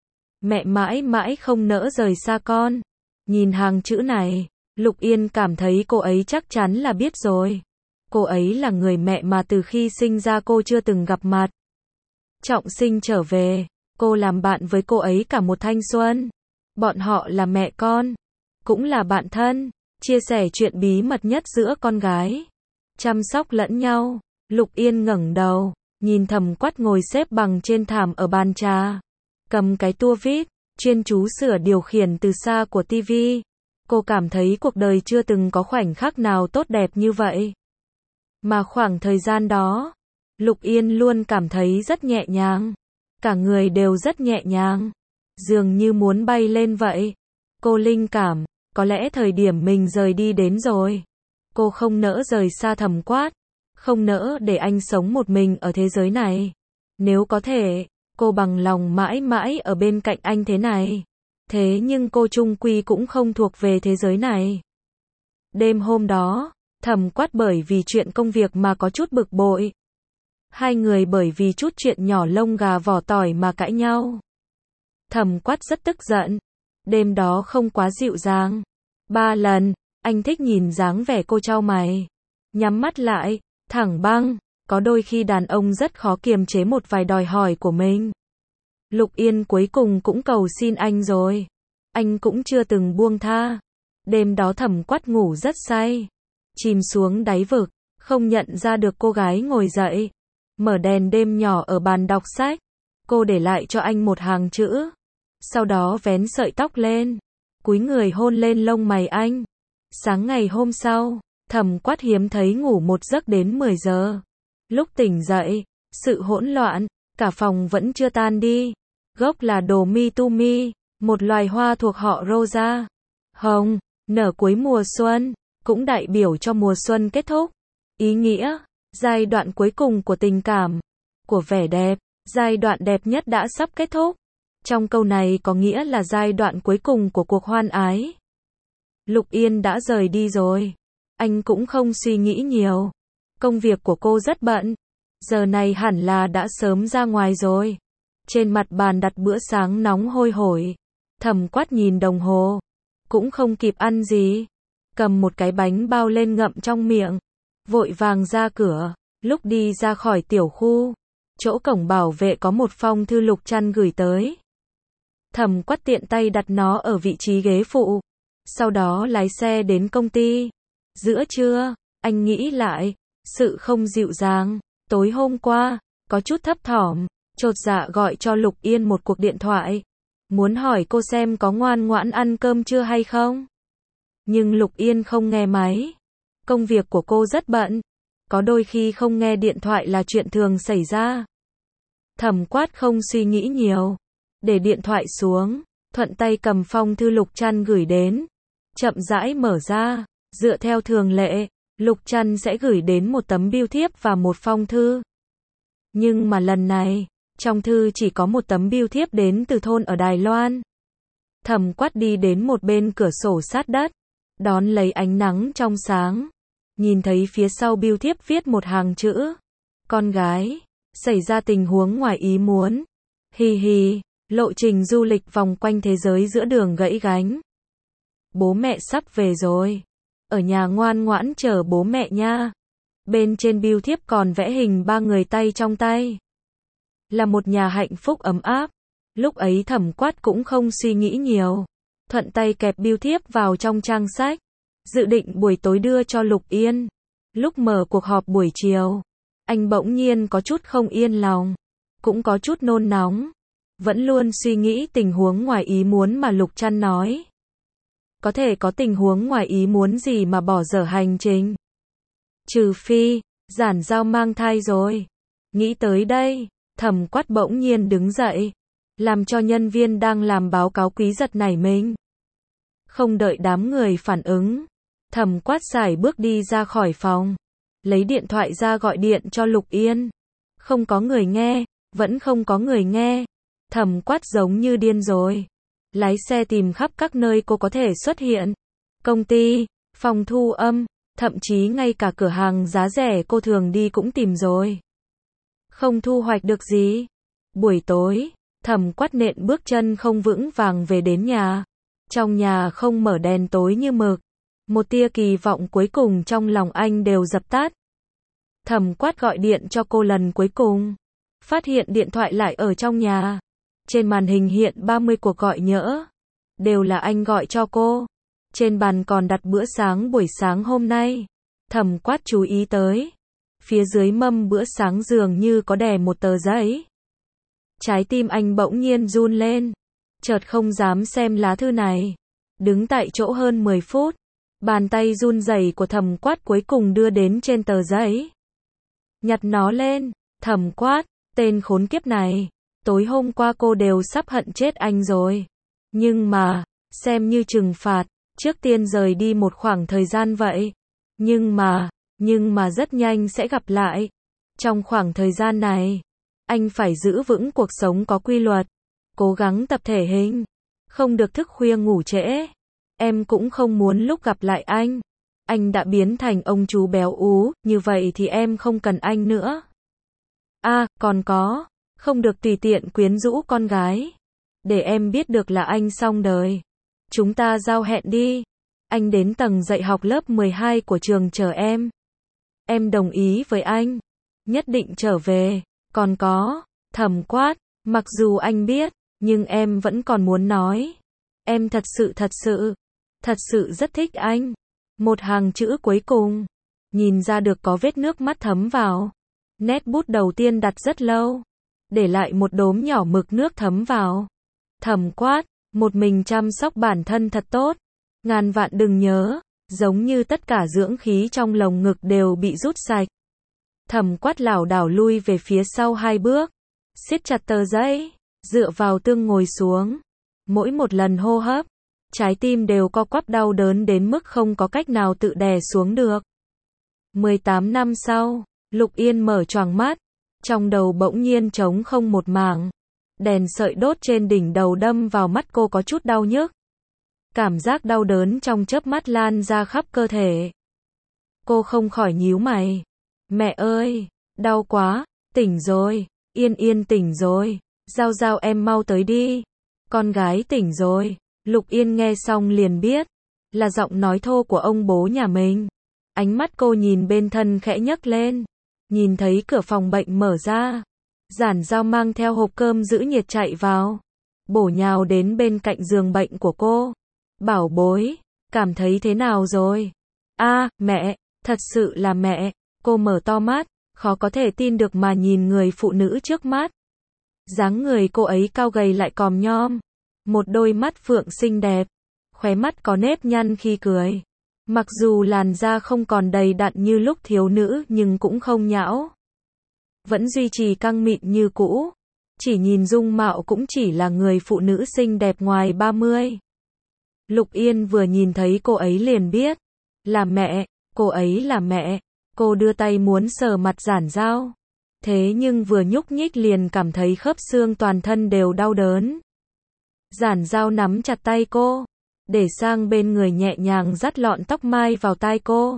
Mẹ mãi mãi không nỡ rời xa con. Nhìn hàng chữ này, Lục Yên cảm thấy cô ấy chắc chắn là biết rồi. Cô ấy là người mẹ mà từ khi sinh ra cô chưa từng gặp mặt. Trọng Sinh trở về, cô làm bạn với cô ấy cả một thanh xuân. Bọn họ là mẹ con, cũng là bạn thân, chia sẻ chuyện bí mật nhất giữa con gái. Chăm sóc lẫn nhau. Lục Yên ngẩng đầu, nhìn Thẩm Quát ngồi xếp bằng trên thảm ở bàn trà, cầm cái tua vít, chuyên chú sửa điều khiển từ xa của tivi. Cô cảm thấy cuộc đời chưa từng có khoảnh khắc nào tốt đẹp như vậy. Mà khoảng thời gian đó, Lục Yên luôn cảm thấy rất nhẹ nhàng. Cả người đều rất nhẹ nhàng, dường như muốn bay lên vậy. Cô linh cảm, có lẽ thời điểm mình rời đi đến rồi. Cô không nỡ rời xa Thẩm Quát, không nỡ để anh sống một mình ở thế giới này. Nếu có thể, cô bằng lòng mãi mãi ở bên cạnh anh thế này. Thế nhưng cô chung quy cũng không thuộc về thế giới này. Đêm hôm đó, Thẩm Quát bởi vì chuyện công việc mà có chút bực bội. Hai người bởi vì chút chuyện nhỏ lông gà vỏ tỏi mà cãi nhau. Thẩm Quát rất tức giận. Đêm đó không quá dịu dàng. Ba lần, anh thích nhìn dáng vẻ cô chau mày, nhắm mắt lại, thẳng băng. Có đôi khi đàn ông rất khó kiềm chế một vài đòi hỏi của mình. Lục Yên cuối cùng cũng cầu xin anh rồi. Anh cũng chưa từng buông tha. Đêm đó Thẩm Quát ngủ rất say, chìm xuống đáy vực, không nhận ra được cô gái ngồi dậy, mở đèn đêm nhỏ ở bàn đọc sách. Cô để lại cho anh một hàng chữ. Sau đó vén sợi tóc lên, cúi người hôn lên lông mày anh. Sáng ngày hôm sau, Thẩm Quát hiếm thấy ngủ một giấc đến mười giờ. Lúc tỉnh dậy, sự hỗn loạn, cả phòng vẫn chưa tan đi. Gốc là đồ mitumi, một loài hoa thuộc họ Rosa. Hồng, nở cuối mùa xuân, cũng đại biểu cho mùa xuân kết thúc. Ý nghĩa, giai đoạn cuối cùng của tình cảm, của vẻ đẹp, giai đoạn đẹp nhất đã sắp kết thúc. Trong câu này có nghĩa là giai đoạn cuối cùng của cuộc hoan ái. Lục Yên đã rời đi rồi. Anh cũng không suy nghĩ nhiều. Công việc của cô rất bận. Giờ này hẳn là đã sớm ra ngoài rồi. Trên mặt bàn đặt bữa sáng nóng hôi hổi. Thẩm Quát nhìn đồng hồ, cũng không kịp ăn gì. Cầm một cái bánh bao lên ngậm trong miệng, vội vàng ra cửa. Lúc đi ra khỏi tiểu khu, chỗ cổng bảo vệ có một phong thư Lục Trăn gửi tới. Thẩm Quát tiện tay đặt nó ở vị trí ghế phụ. Sau đó lái xe đến công ty. Giữa trưa, anh nghĩ lại, sự không dịu dàng, tối hôm qua, có chút thấp thỏm, chột dạ gọi cho Lục Yên một cuộc điện thoại. Muốn hỏi cô xem có ngoan ngoãn ăn cơm chưa hay không. Nhưng Lục Yên không nghe máy. Công việc của cô rất bận. Có đôi khi không nghe điện thoại là chuyện thường xảy ra. Thẩm Quát không suy nghĩ nhiều. Để điện thoại xuống, thuận tay cầm phong thư Lục Trăn gửi đến. Chậm rãi mở ra, dựa theo thường lệ, Lục Trăn sẽ gửi đến một tấm bưu thiếp và một phong thư. Nhưng mà lần này, trong thư chỉ có một tấm bưu thiếp đến từ thôn ở Đài Loan. Thẩm Quát đi đến một bên cửa sổ sát đất, đón lấy ánh nắng trong sáng. Nhìn thấy phía sau bưu thiếp viết một hàng chữ. Con gái, xảy ra tình huống ngoài ý muốn. Hi hi, lộ trình du lịch vòng quanh thế giới giữa đường gãy gánh. Bố mẹ sắp về rồi. Ở nhà ngoan ngoãn chờ bố mẹ nha. Bên trên bưu thiếp còn vẽ hình ba người tay trong tay. Là một nhà hạnh phúc ấm áp. Lúc ấy Thẩm Quát cũng không suy nghĩ nhiều. Thuận tay kẹp bưu thiếp vào trong trang sách. Dự định buổi tối đưa cho Lục Yên. Lúc mở cuộc họp buổi chiều, anh bỗng nhiên có chút không yên lòng. Cũng có chút nôn nóng. Vẫn luôn suy nghĩ tình huống ngoài ý muốn mà Lục Trăn nói. Có thể có tình huống ngoài ý muốn gì mà bỏ dở hành trình. Trừ phi, Giản Giao mang thai rồi. Nghĩ tới đây, Thẩm Quát bỗng nhiên đứng dậy, làm cho nhân viên đang làm báo cáo quý giật nảy mình. Không đợi đám người phản ứng, Thẩm Quát sải bước đi ra khỏi phòng, lấy điện thoại ra gọi điện cho Lục Yên. Không có người nghe, vẫn không có người nghe. Thẩm Quát giống như điên rồi, lái xe tìm khắp các nơi cô có thể xuất hiện. Công ty, phòng thu âm, thậm chí ngay cả cửa hàng giá rẻ cô thường đi cũng tìm rồi. Không thu hoạch được gì. Buổi tối, Thẩm Quát nện bước chân không vững vàng về đến nhà. Trong nhà không mở đèn tối như mực. Một tia kỳ vọng cuối cùng trong lòng anh đều dập tắt. Thẩm Quát gọi điện cho cô lần cuối cùng. Phát hiện điện thoại lại ở trong nhà. Trên màn hình hiện ba mươi cuộc gọi nhỡ. Đều là anh gọi cho cô. Trên bàn còn đặt bữa sáng buổi sáng hôm nay. Thẩm Quát chú ý tới. Phía dưới mâm bữa sáng dường như có đè một tờ giấy. Trái tim anh bỗng nhiên run lên. Chợt không dám xem lá thư này. Đứng tại chỗ hơn mười phút. Bàn tay run rẩy của Thẩm Quát cuối cùng đưa đến trên tờ giấy. Nhặt nó lên. Thẩm Quát, tên khốn kiếp này. Tối hôm qua cô đều sắp hận chết anh rồi. Nhưng mà, xem như trừng phạt, trước tiên rời đi một khoảng thời gian vậy. Nhưng mà, nhưng mà rất nhanh sẽ gặp lại. Trong khoảng thời gian này, anh phải giữ vững cuộc sống có quy luật. Cố gắng tập thể hình. Không được thức khuya ngủ trễ. Em cũng không muốn lúc gặp lại anh. Anh đã biến thành ông chú béo ú, như vậy thì em không cần anh nữa. À, còn có, không được tùy tiện quyến rũ con gái. Để em biết được là anh xong đời. Chúng ta giao hẹn đi. Anh đến tầng dạy học lớp mười hai của trường chờ em. Em đồng ý với anh. Nhất định trở về. Còn có, Thẩm Quát, mặc dù anh biết, nhưng em vẫn còn muốn nói. Em thật sự thật sự, thật sự rất thích anh. Một hàng chữ cuối cùng. Nhìn ra được có vết nước mắt thấm vào. Nét bút đầu tiên đặt rất lâu. Để lại một đốm nhỏ mực nước thấm vào. Thẩm Quát, một mình chăm sóc bản thân thật tốt. Ngàn vạn đừng nhớ, giống như tất cả dưỡng khí trong lồng ngực đều bị rút sạch. Thẩm Quát lảo đảo lui về phía sau hai bước. Siết chặt tờ giấy, dựa vào tường ngồi xuống. Mỗi một lần hô hấp, trái tim đều co quắp đau đớn đến mức không có cách nào tự đè xuống được. mười tám năm sau, Lục Yên mở choàng mắt. Trong đầu bỗng nhiên trống không một mảng. Đèn sợi đốt trên đỉnh đầu đâm vào mắt cô có chút đau nhức. Cảm giác đau đớn trong chớp mắt lan ra khắp cơ thể. Cô không khỏi nhíu mày. Mẹ ơi, đau quá, tỉnh rồi, Yên Yên tỉnh rồi, Giao Giao em mau tới đi. Con gái tỉnh rồi. Lục Yên nghe xong liền biết, là giọng nói thô của ông bố nhà mình. Ánh mắt cô nhìn bên thân khẽ nhấc lên. Nhìn thấy cửa phòng bệnh mở ra. Giản Giao mang theo hộp cơm giữ nhiệt chạy vào. Bổ nhào đến bên cạnh giường bệnh của cô. Bảo bối, cảm thấy thế nào rồi? A, mẹ, thật sự là mẹ. Cô mở to mắt, khó có thể tin được mà nhìn người phụ nữ trước mắt. Dáng người cô ấy cao gầy lại còm nhom. Một đôi mắt phượng xinh đẹp. Khóe mắt có nếp nhăn khi cười. Mặc dù làn da không còn đầy đặn như lúc thiếu nữ nhưng cũng không nhão. Vẫn duy trì căng mịn như cũ. Chỉ nhìn dung mạo cũng chỉ là người phụ nữ xinh đẹp ngoài ba mươi. Lục Yên vừa nhìn thấy cô ấy liền biết. Là mẹ, cô ấy là mẹ. Cô đưa tay muốn sờ mặt Giản Giao. Thế nhưng vừa nhúc nhích liền cảm thấy khớp xương toàn thân đều đau đớn. Giản Giao nắm chặt tay cô. Để sang bên người nhẹ nhàng dắt lọn tóc mai vào tai cô.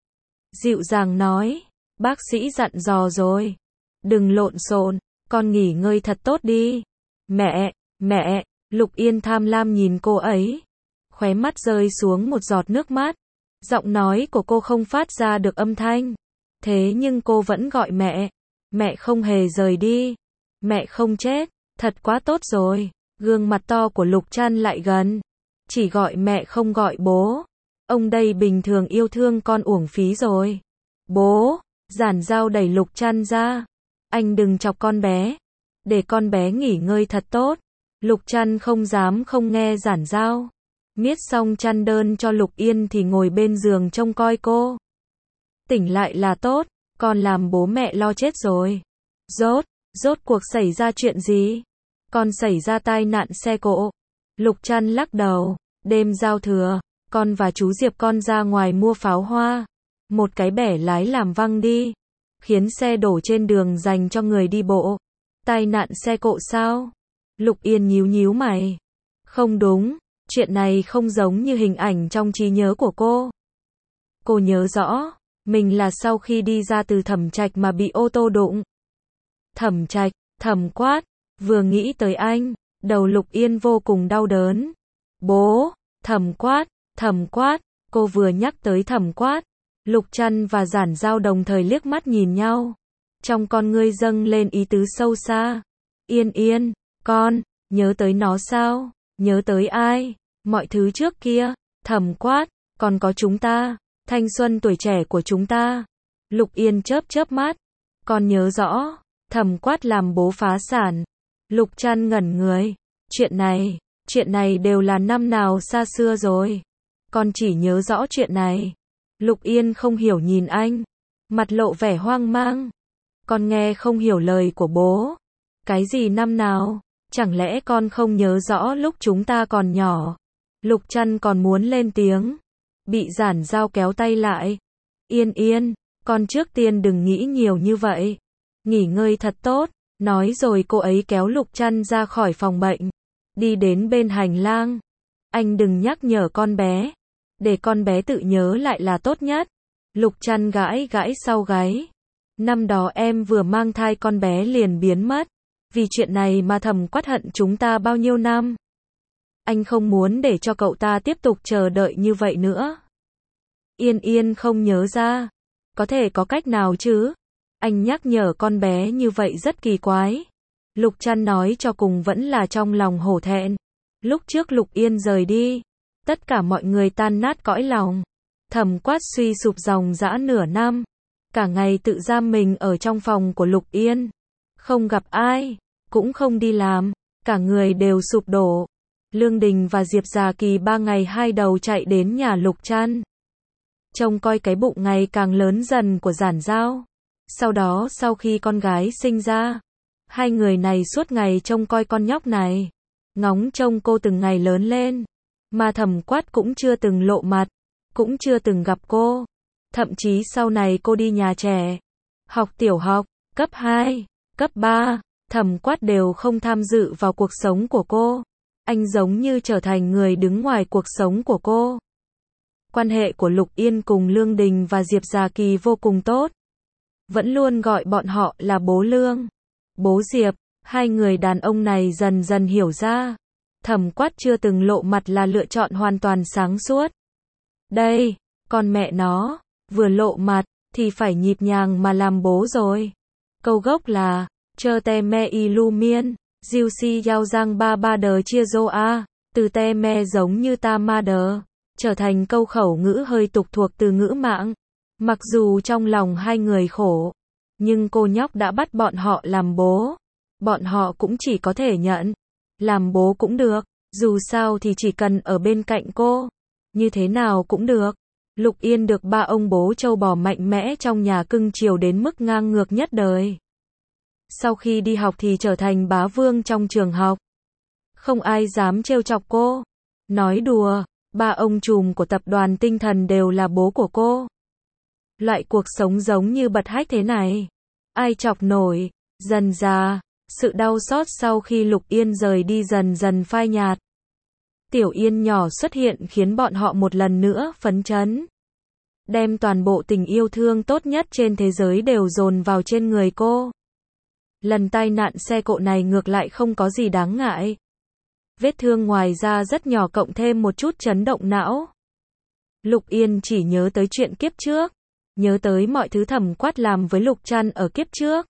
Dịu dàng nói. Bác sĩ dặn dò rồi. Đừng lộn xộn, con nghỉ ngơi thật tốt đi. Mẹ, mẹ, Lục Yên tham lam nhìn cô ấy. Khóe mắt rơi xuống một giọt nước mắt. Giọng nói của cô không phát ra được âm thanh. Thế nhưng cô vẫn gọi mẹ. Mẹ không hề rời đi. Mẹ không chết, thật quá tốt rồi. Gương mặt to của Lục Trăn lại gần. Chỉ gọi mẹ không gọi bố. Ông đây bình thường yêu thương con uổng phí rồi. Bố, Giản Giao đẩy Lục Trăn ra. Anh đừng chọc con bé. Để con bé nghỉ ngơi thật tốt. Lục Trăn không dám không nghe Giản Giao. Miết xong chăn đơn cho Lục Yên thì ngồi bên giường trông coi cô. Tỉnh lại là tốt, con làm bố mẹ lo chết rồi. Rốt, Rốt cuộc xảy ra chuyện gì? Con xảy ra tai nạn xe cộ. Lục Trăn lắc đầu. Đêm giao thừa, con và chú Diệp con ra ngoài mua pháo hoa. Một cái bẻ lái làm văng đi, khiến xe đổ trên đường dành cho người đi bộ. Tai nạn xe cộ sao? Lục Yên nhíu nhíu mày. Không đúng, chuyện này không giống như hình ảnh trong trí nhớ của cô. Cô nhớ rõ, mình là sau khi đi ra từ Thẩm Trạch mà bị ô tô đụng. Thẩm Trạch, Thẩm Quát, vừa nghĩ tới anh, đầu Lục Yên vô cùng đau đớn. Bố, Thẩm Quát, Thẩm Quát, cô vừa nhắc tới Thẩm Quát, Lục Trăn và Giản Giao đồng thời liếc mắt nhìn nhau. Trong con ngươi dâng lên ý tứ sâu xa. Yên Yên, con, nhớ tới nó sao? Nhớ tới ai? Mọi thứ trước kia, Thẩm Quát, còn có chúng ta, thanh xuân tuổi trẻ của chúng ta. Lục Yên chớp chớp mắt. Con nhớ rõ, Thẩm Quát làm bố phá sản. Lục Trăn ngẩn người. Chuyện này, chuyện này đều là năm nào xa xưa rồi. Con chỉ nhớ rõ chuyện này. Lục Yên không hiểu nhìn anh, mặt lộ vẻ hoang mang. Con nghe không hiểu lời của bố. Cái gì năm nào? Chẳng lẽ con không nhớ rõ lúc chúng ta còn nhỏ? Lục Trăn còn muốn lên tiếng, bị Giản Giao kéo tay lại. Yên Yên, con trước tiên đừng nghĩ nhiều như vậy. Nghỉ ngơi thật tốt. Nói rồi cô ấy kéo Lục Trăn ra khỏi phòng bệnh, đi đến bên hành lang. Anh đừng nhắc nhở con bé, để con bé tự nhớ lại là tốt nhất. Lục Trăn gãi gãi sau gáy. Năm đó em vừa mang thai con bé liền biến mất. Vì chuyện này mà Thẩm Quát hận chúng ta bao nhiêu năm. Anh không muốn để cho cậu ta tiếp tục chờ đợi như vậy nữa. Yên Yên không nhớ ra. Có thể có cách nào chứ? Anh nhắc nhở con bé như vậy rất kỳ quái. Lục Trăn nói cho cùng vẫn là trong lòng hổ thẹn. Lúc trước Lục Yên rời đi, tất cả mọi người tan nát cõi lòng. Thẩm Quát suy sụp dòng dã nửa năm, cả ngày tự giam mình ở trong phòng của Lục Yên, không gặp ai, cũng không đi làm, cả người đều sụp đổ. Lương Đình và Diệp Già Kỳ ba ngày hai đầu chạy đến nhà Lục Trăn, trông coi cái bụng ngày càng lớn dần của Giản Giao. Sau đó sau khi con gái sinh ra, hai người này suốt ngày trông coi con nhóc này, ngóng trông cô từng ngày lớn lên. Mà Thẩm Quát cũng chưa từng lộ mặt, cũng chưa từng gặp cô. Thậm chí sau này cô đi nhà trẻ, học tiểu học, cấp hai, cấp ba, Thẩm Quát đều không tham dự vào cuộc sống của cô. Anh giống như trở thành người đứng ngoài cuộc sống của cô. Quan hệ của Lục Yên cùng Lương Đình và Diệp Già Kỳ vô cùng tốt. Vẫn luôn gọi bọn họ là bố Lương, bố Diệp. Hai người đàn ông này dần dần hiểu ra, Thẩm Quát chưa từng lộ mặt là lựa chọn hoàn toàn sáng suốt. Đây, con mẹ nó, vừa lộ mặt, thì phải nhịp nhàng mà làm bố rồi. Câu gốc là, chơ te me illumien, diêu si yao giang ba ba đờ chia dô a, từ te me giống như ta ma đờ, trở thành câu khẩu ngữ hơi tục thuộc từ ngữ mạng. Mặc dù trong lòng hai người khổ, nhưng cô nhóc đã bắt bọn họ làm bố. Bọn họ cũng chỉ có thể nhận, làm bố cũng được, dù sao thì chỉ cần ở bên cạnh cô, như thế nào cũng được. Lục Yên được ba ông bố trâu bò mạnh mẽ trong nhà cưng chiều đến mức ngang ngược nhất đời. Sau khi đi học thì trở thành bá vương trong trường học. Không ai dám trêu chọc cô. Nói đùa, ba ông trùm của tập đoàn tinh thần đều là bố của cô. Loại cuộc sống giống như bật hách thế này, ai chọc nổi. Dần dà, sự đau xót sau khi Lục Yên rời đi dần dần phai nhạt. Tiểu Yên nhỏ xuất hiện khiến bọn họ một lần nữa phấn chấn. Đem toàn bộ tình yêu thương tốt nhất trên thế giới đều dồn vào trên người cô. Lần tai nạn xe cộ này ngược lại không có gì đáng ngại. Vết thương ngoài ra rất nhỏ cộng thêm một chút chấn động não. Lục Yên chỉ nhớ tới chuyện kiếp trước, nhớ tới mọi thứ Thẩm Quát làm với Lục Trăn ở kiếp trước.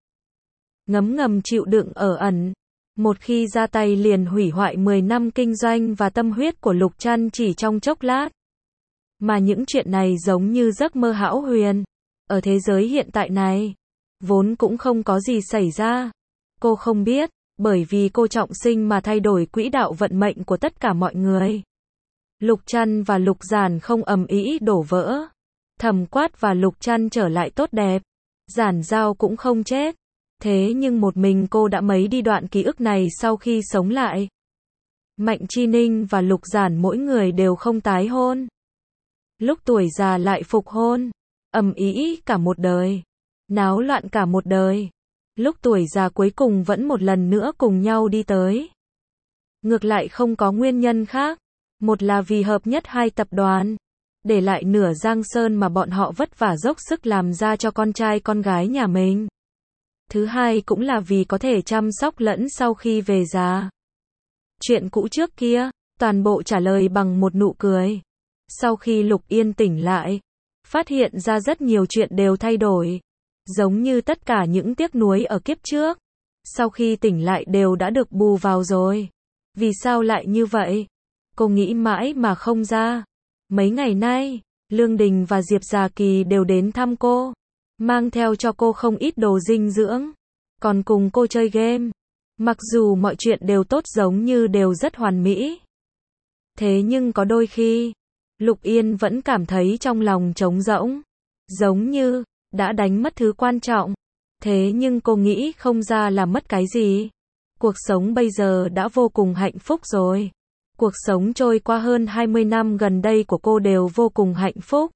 Ngấm ngầm chịu đựng ở ẩn, một khi ra tay liền hủy hoại mười năm kinh doanh và tâm huyết của Lục Trăn chỉ trong chốc lát. Mà những chuyện này giống như giấc mơ hão huyền. Ở thế giới hiện tại này, vốn cũng không có gì xảy ra. Cô không biết, bởi vì cô trọng sinh mà thay đổi quỹ đạo vận mệnh của tất cả mọi người. Lục Trăn và Lục Giản không ầm ĩ đổ vỡ. Thẩm Quát và Lục Trăn trở lại tốt đẹp. Giản Giao cũng không chết. Thế nhưng một mình cô đã mấy đi đoạn ký ức này sau khi sống lại. Mạnh Chi Ninh và Lục Giản mỗi người đều không tái hôn. Lúc tuổi già lại phục hôn. Ầm ĩ cả một đời. Náo loạn cả một đời. Lúc tuổi già cuối cùng vẫn một lần nữa cùng nhau đi tới. Ngược lại không có nguyên nhân khác. Một là vì hợp nhất hai tập đoàn. Để lại nửa Giang Sơn mà bọn họ vất vả dốc sức làm ra cho con trai con gái nhà mình. Thứ hai cũng là vì có thể chăm sóc lẫn sau khi về già. Chuyện cũ trước kia, toàn bộ trả lời bằng một nụ cười. Sau khi Lục Yên tỉnh lại, phát hiện ra rất nhiều chuyện đều thay đổi. Giống như tất cả những tiếc nuối ở kiếp trước. Sau khi tỉnh lại đều đã được bù vào rồi. Vì sao lại như vậy? Cô nghĩ mãi mà không ra. Mấy ngày nay, Lương Đình và Diệp Già Kỳ đều đến thăm cô. Mang theo cho cô không ít đồ dinh dưỡng. Còn cùng cô chơi game. Mặc dù mọi chuyện đều tốt giống như đều rất hoàn mỹ. Thế nhưng có đôi khi, Lục Yên vẫn cảm thấy trong lòng trống rỗng. Giống như, đã đánh mất thứ quan trọng. Thế nhưng cô nghĩ không ra là mất cái gì. Cuộc sống bây giờ đã vô cùng hạnh phúc rồi. Cuộc sống trôi qua hơn hai mươi năm gần đây của cô đều vô cùng hạnh phúc.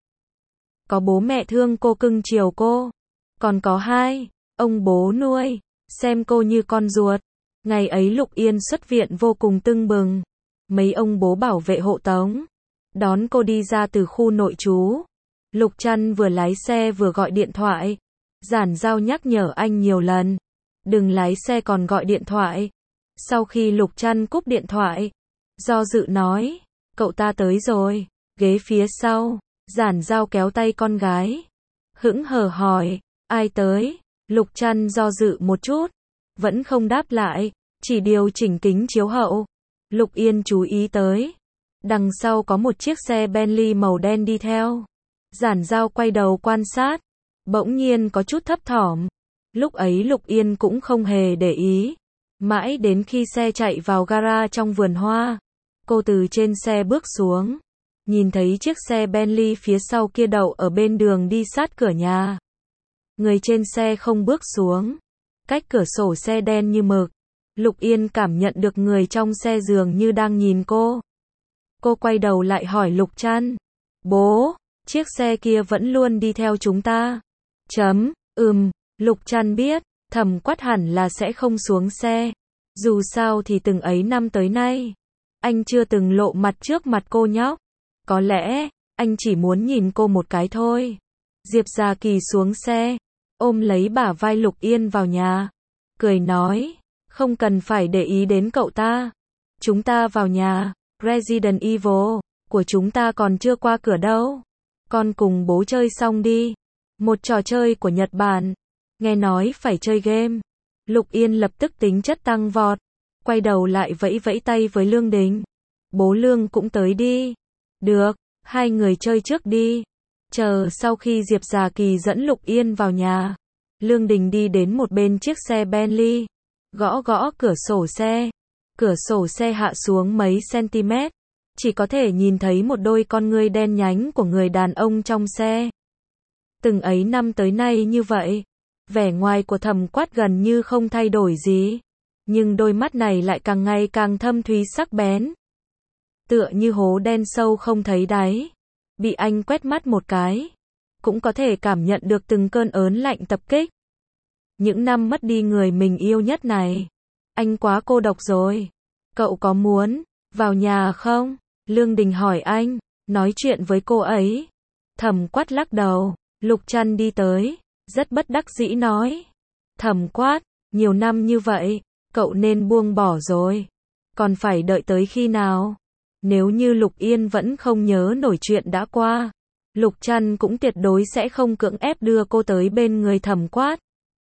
Có bố mẹ thương cô cưng chiều cô. Còn có hai, ông bố nuôi, xem cô như con ruột. Ngày ấy Lục Yên xuất viện vô cùng tưng bừng. Mấy ông bố bảo vệ hộ tống. Đón cô đi ra từ khu nội trú. Lục Trăn vừa lái xe vừa gọi điện thoại. Giản Giao nhắc nhở anh nhiều lần. Đừng lái xe còn gọi điện thoại. Sau khi Lục Trăn cúp điện thoại, do dự nói, cậu ta tới rồi. Ghế phía sau, Giản Giao kéo tay con gái. Hững hờ hỏi, ai tới? Lục Trăn do dự một chút. Vẫn không đáp lại, chỉ điều chỉnh kính chiếu hậu. Lục Yên chú ý tới. Đằng sau có một chiếc xe Bentley màu đen đi theo. Giản Giao quay đầu quan sát. Bỗng nhiên có chút thấp thỏm. Lúc ấy Lục Yên cũng không hề để ý. Mãi đến khi xe chạy vào gara trong vườn hoa. Cô từ trên xe bước xuống. Nhìn thấy chiếc xe Bentley phía sau kia đậu ở bên đường đi sát cửa nhà. Người trên xe không bước xuống. Cách cửa sổ xe đen như mực. Lục Yên cảm nhận được người trong xe dường như đang nhìn cô. Cô quay đầu lại hỏi Lục Trăn. Bố, chiếc xe kia vẫn luôn đi theo chúng ta. Chấm, ừm, Lục Trăn biết, Thẩm Quát hẳn là sẽ không xuống xe. Dù sao thì từng ấy năm tới nay, anh chưa từng lộ mặt trước mặt cô nhóc. Có lẽ, anh chỉ muốn nhìn cô một cái thôi. Diệp Già Kỳ xuống xe, ôm lấy bả vai Lục Yên vào nhà. Cười nói, không cần phải để ý đến cậu ta. Chúng ta vào nhà, Resident Evil của chúng ta còn chưa qua cửa đâu. Con cùng bố chơi xong đi. Một trò chơi của Nhật Bản. Nghe nói phải chơi game. Lục Yên lập tức tính chất tăng vọt. Quay đầu lại vẫy vẫy tay với Lương Đình. Bố Lương cũng tới đi. Được, hai người chơi trước đi. Chờ sau khi Diệp Già Kỳ dẫn Lục Yên vào nhà. Lương Đình đi đến một bên chiếc xe Bentley. Gõ gõ cửa sổ xe. Cửa sổ xe hạ xuống mấy cm. Chỉ có thể nhìn thấy một đôi con ngươi đen nhánh của người đàn ông trong xe. Từng ấy năm tới nay như vậy. Vẻ ngoài của Thẩm Quát gần như không thay đổi gì. Nhưng đôi mắt này lại càng ngày càng thâm thúy sắc bén. Tựa như hố đen sâu không thấy đáy. Bị anh quét mắt một cái. Cũng có thể cảm nhận được từng cơn ớn lạnh tập kích. Những năm mất đi người mình yêu nhất này. Anh quá cô độc rồi. Cậu có muốn vào nhà không? Lương Đình hỏi anh. Nói chuyện với cô ấy. Thẩm Quát lắc đầu. Lục Trăn đi tới. Rất bất đắc dĩ nói. Thẩm Quát, nhiều năm như vậy, cậu nên buông bỏ rồi. Còn phải đợi tới khi nào? Nếu như Lục Yên vẫn không nhớ nổi chuyện đã qua, Lục Trăn cũng tuyệt đối sẽ không cưỡng ép đưa cô tới bên người Thẩm Quát.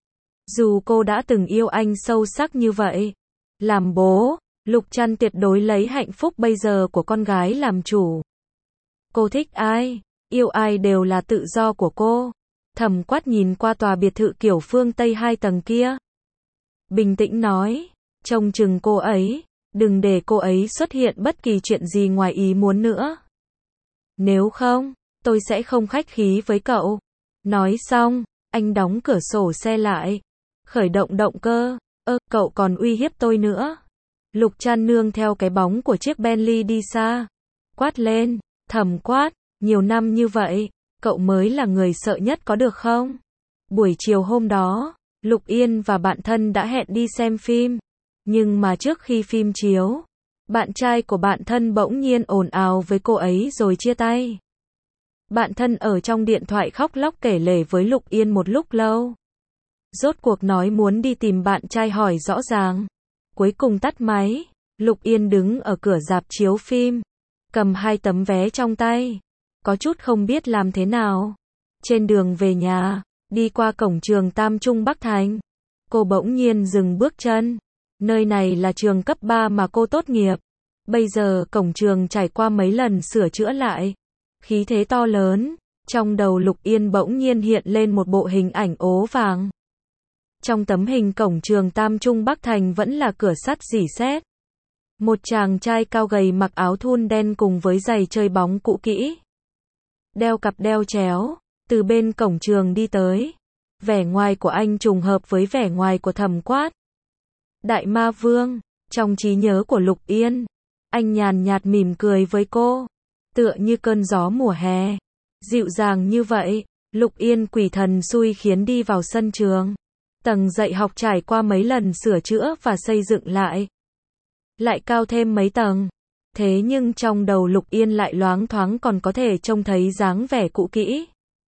Dù cô đã từng yêu anh sâu sắc như vậy. Làm bố, Lục Trăn tuyệt đối lấy hạnh phúc bây giờ của con gái làm chủ. Cô thích ai, yêu ai đều là tự do của cô. Thẩm Quát nhìn qua tòa biệt thự kiểu phương Tây hai tầng kia. Bình tĩnh nói, trông chừng cô ấy, đừng để cô ấy xuất hiện bất kỳ chuyện gì ngoài ý muốn nữa. Nếu không, tôi sẽ không khách khí với cậu. Nói xong, anh đóng cửa sổ xe lại. Khởi động động cơ. Ơ, cậu còn uy hiếp tôi nữa. Lục Trăn nương theo cái bóng của chiếc Bentley đi xa. Quát lên, Thẩm quát, nhiều năm như vậy, cậu mới là người sợ nhất có được không? Buổi chiều hôm đó, Lục Yên và bạn thân đã hẹn đi xem phim. Nhưng mà trước khi phim chiếu, bạn trai của bạn thân bỗng nhiên ồn ào với cô ấy rồi chia tay. Bạn thân ở trong điện thoại khóc lóc kể lể với Lục Yên một lúc lâu. Rốt cuộc nói muốn đi tìm bạn trai hỏi rõ ràng. Cuối cùng tắt máy, Lục Yên đứng ở cửa rạp chiếu phim, cầm hai tấm vé trong tay, có chút không biết làm thế nào. Trên đường về nhà, đi qua cổng trường Tam Trung Bắc Thành, cô bỗng nhiên dừng bước chân. Nơi này là trường cấp ba mà cô tốt nghiệp. Bây giờ cổng trường trải qua mấy lần sửa chữa lại. Khí thế to lớn, trong đầu Lục Yên bỗng nhiên hiện lên một bộ hình ảnh ố vàng. Trong tấm hình cổng trường Tam Trung Bắc Thành vẫn là cửa sắt rỉ sét. Một chàng trai cao gầy mặc áo thun đen cùng với giày chơi bóng cũ kỹ. Đeo cặp đeo chéo, từ bên cổng trường đi tới. Vẻ ngoài của anh trùng hợp với vẻ ngoài của Thẩm Quát. Đại Ma Vương, trong trí nhớ của Lục Yên, anh nhàn nhạt mỉm cười với cô, tựa như cơn gió mùa hè, dịu dàng như vậy. Lục Yên quỷ thần xui khiến đi vào sân trường. Tầng dạy học trải qua mấy lần sửa chữa và xây dựng lại. Lại cao thêm mấy tầng. Thế nhưng trong đầu Lục Yên lại loáng thoáng còn có thể trông thấy dáng vẻ cũ kỹ.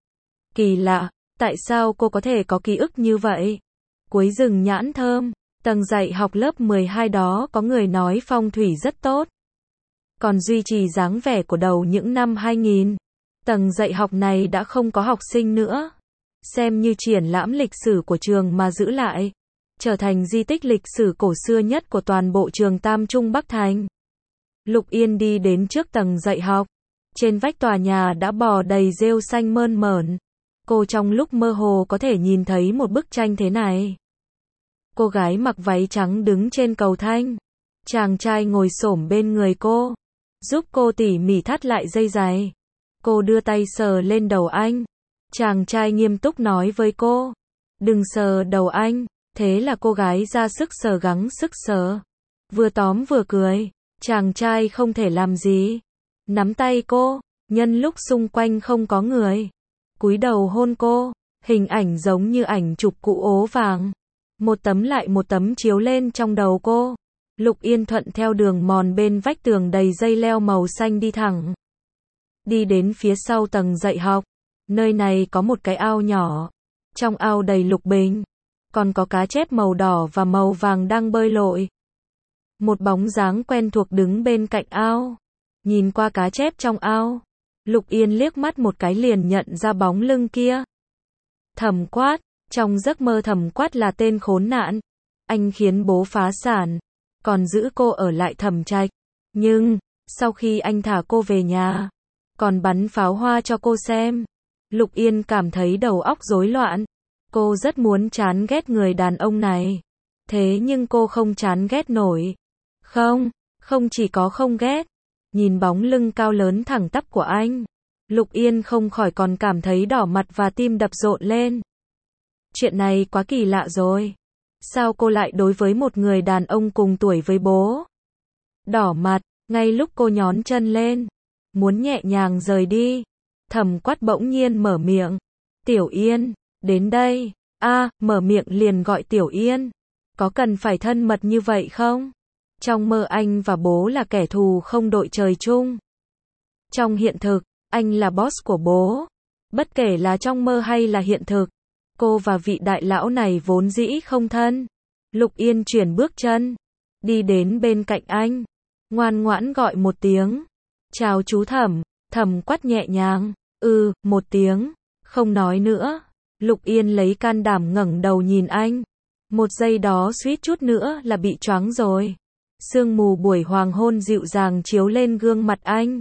Kỳ lạ, tại sao cô có thể có ký ức như vậy? Cuối rừng nhãn thơm, tầng dạy học lớp mười hai đó có người nói phong thủy rất tốt. Còn duy trì dáng vẻ của đầu những năm hai nghìn. Tầng dạy học này đã không có học sinh nữa. Xem như triển lãm lịch sử của trường mà giữ lại. Trở thành di tích lịch sử cổ xưa nhất của toàn bộ trường Tam Trung Bắc Thành. Lục Yên đi đến trước tầng dạy học. Trên vách tòa nhà đã bò đầy rêu xanh mơn mởn. Cô trong lúc mơ hồ có thể nhìn thấy một bức tranh thế này. Cô gái mặc váy trắng đứng trên cầu thang. Chàng trai ngồi xổm bên người cô, giúp cô tỉ mỉ thắt lại dây giày. Cô đưa tay sờ lên đầu anh. Chàng trai nghiêm túc nói với cô, đừng sờ đầu anh. Thế là cô gái ra sức sờ gắng sức sờ. Vừa tóm vừa cười. Chàng trai không thể làm gì. Nắm tay cô, nhân lúc xung quanh không có người. Cúi đầu hôn cô. Hình ảnh giống như ảnh chụp cũ ố vàng. Một tấm lại một tấm chiếu lên trong đầu cô. Lục Yên thuận theo đường mòn bên vách tường đầy dây leo màu xanh đi thẳng. Đi đến phía sau tầng dạy học. Nơi này có một cái ao nhỏ. Trong ao đầy lục bình. Còn có cá chép màu đỏ và màu vàng đang bơi lội. Một bóng dáng quen thuộc đứng bên cạnh ao. Nhìn qua cá chép trong ao, Lục Yên liếc mắt một cái liền nhận ra bóng lưng kia. Thẩm Quát. Trong giấc mơ Thẩm Quát là tên khốn nạn. Anh khiến bố phá sản, còn giữ cô ở lại Thẩm Trạch. Nhưng, sau khi anh thả cô về nhà, còn bắn pháo hoa cho cô xem. Lục Yên cảm thấy đầu óc rối loạn. Cô rất muốn chán ghét người đàn ông này. Thế nhưng cô không chán ghét nổi. Không, không chỉ có không ghét. Nhìn bóng lưng cao lớn thẳng tắp của anh, Lục Yên không khỏi còn cảm thấy đỏ mặt và tim đập rộn lên. Chuyện này quá kỳ lạ rồi. Sao cô lại đối với một người đàn ông cùng tuổi với bố? Đỏ mặt, ngay lúc cô nhón chân lên, muốn nhẹ nhàng rời đi, Thẩm Quát bỗng nhiên mở miệng. Tiểu Yên, đến đây. A, à, mở miệng liền gọi Tiểu Yên. Có cần phải thân mật như vậy không? Trong mơ anh và bố là kẻ thù không đội trời chung. Trong hiện thực, anh là boss của bố. Bất kể là trong mơ hay là hiện thực, cô và vị đại lão này vốn dĩ không thân. Lục Yên chuyển bước chân, đi đến bên cạnh anh, ngoan ngoãn gọi một tiếng. Chào chú Thẩm. Thẩm Quát nhẹ nhàng, ừ, một tiếng, không nói nữa. Lục Yên lấy can đảm ngẩng đầu nhìn anh. Một giây đó suýt chút nữa là bị choáng rồi. Sương mù buổi hoàng hôn dịu dàng chiếu lên gương mặt anh.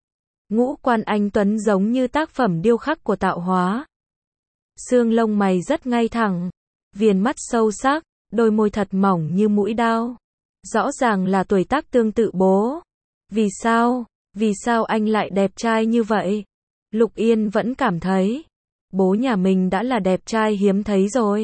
Ngũ quan anh tuấn giống như tác phẩm điêu khắc của tạo hóa. Xương lông mày rất ngay thẳng, viền mắt sâu sắc, đôi môi thật mỏng như mũi dao. Rõ ràng là tuổi tác tương tự bố. Vì sao, vì sao anh lại đẹp trai như vậy? Lục Yên vẫn cảm thấy, bố nhà mình đã là đẹp trai hiếm thấy rồi.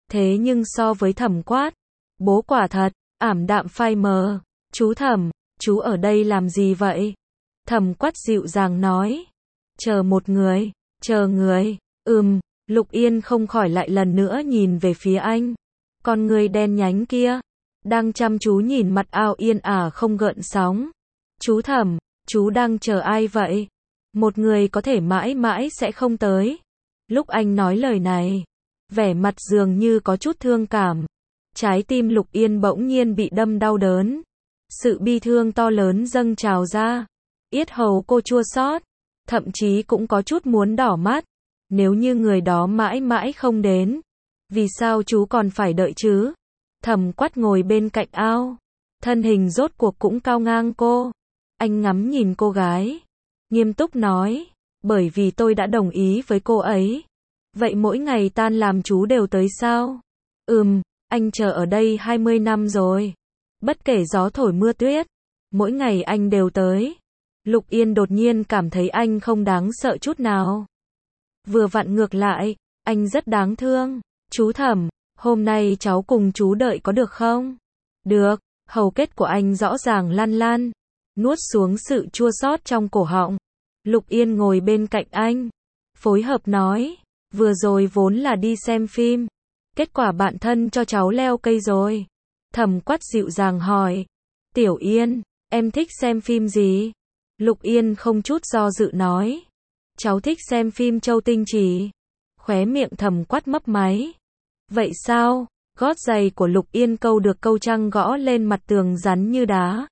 Thế nhưng so với Thẩm Quát, bố quả thật, ảm đạm phai mờ. Chú Thẩm, chú ở đây làm gì vậy? Thẩm Quát dịu dàng nói. Chờ một người, chờ người, ừm, Lục Yên không khỏi lại lần nữa nhìn về phía anh. Con người đen nhánh kia, đang chăm chú nhìn mặt ao yên ả không gợn sóng. Chú Thẩm, chú đang chờ ai vậy? Một người có thể mãi mãi sẽ không tới. Lúc anh nói lời này, vẻ mặt dường như có chút thương cảm. Trái tim Lục Yên bỗng nhiên bị đâm đau đớn. Sự bi thương to lớn dâng trào ra. Yết hầu cô chua xót, thậm chí cũng có chút muốn đỏ mắt. Nếu như người đó mãi mãi không đến, vì sao chú còn phải đợi chứ? Thẩm Quát ngồi bên cạnh ao, thân hình rốt cuộc cũng cao ngang cô. Anh ngắm nhìn cô gái, nghiêm túc nói, bởi vì tôi đã đồng ý với cô ấy. Vậy mỗi ngày tan làm chú đều tới sao? Ừm, anh chờ ở đây hai mươi năm rồi. Bất kể gió thổi mưa tuyết, mỗi ngày anh đều tới. Lục Yên đột nhiên cảm thấy anh không đáng sợ chút nào. Vừa vặn ngược lại, anh rất đáng thương. Chú Thẩm, hôm nay cháu cùng chú đợi có được không? Được, hầu kết của anh rõ ràng lăn lăn, nuốt xuống sự chua xót trong cổ họng. Lục Yên ngồi bên cạnh anh, phối hợp nói, vừa rồi vốn là đi xem phim, kết quả bạn thân cho cháu leo cây rồi. Thẩm Quát dịu dàng hỏi, Tiểu Yên, em thích xem phim gì? Lục Yên không chút do dự nói, cháu thích xem phim Châu Tinh Chỉ. Khóe miệng Thẩm Quát mấp máy. Vậy sao? Gót giày của Lục Yên câu được câu trăng gõ lên mặt tường rắn như đá.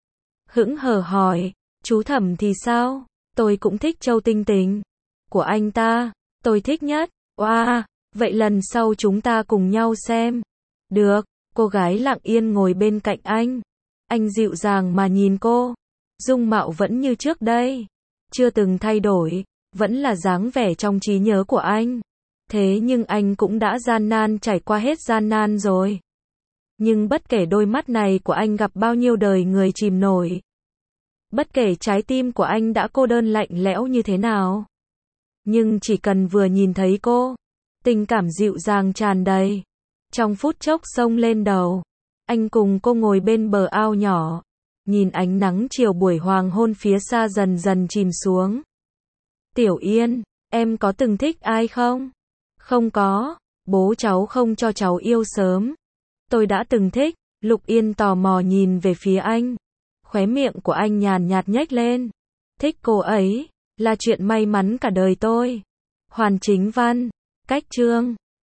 Hững hờ hỏi, chú Thẩm thì sao? Tôi cũng thích Châu Tinh Tình của anh ta, tôi thích nhất. Oa, vậy lần sau chúng ta cùng nhau xem. Được, cô gái lặng yên ngồi bên cạnh anh. Anh dịu dàng mà nhìn cô. Dung mạo vẫn như trước đây, chưa từng thay đổi, vẫn là dáng vẻ trong trí nhớ của anh. Thế nhưng anh cũng đã gian nan trải qua hết gian nan rồi. Nhưng bất kể đôi mắt này của anh gặp bao nhiêu đời người chìm nổi, bất kể trái tim của anh đã cô đơn lạnh lẽo như thế nào, nhưng chỉ cần vừa nhìn thấy cô, tình cảm dịu dàng tràn đầy. Trong phút chốc xông lên đầu, anh cùng cô ngồi bên bờ ao nhỏ, nhìn ánh nắng chiều buổi hoàng hôn phía xa dần dần chìm xuống. Tiểu Yên, em có từng thích ai không? Không có, bố cháu không cho cháu yêu sớm. Tôi đã từng thích. Lục Yên tò mò nhìn về phía anh. Khóe miệng của anh nhàn nhạt nhếch lên. Thích cô ấy, là chuyện may mắn cả đời tôi. Hoàn Chính Văn, cách chương.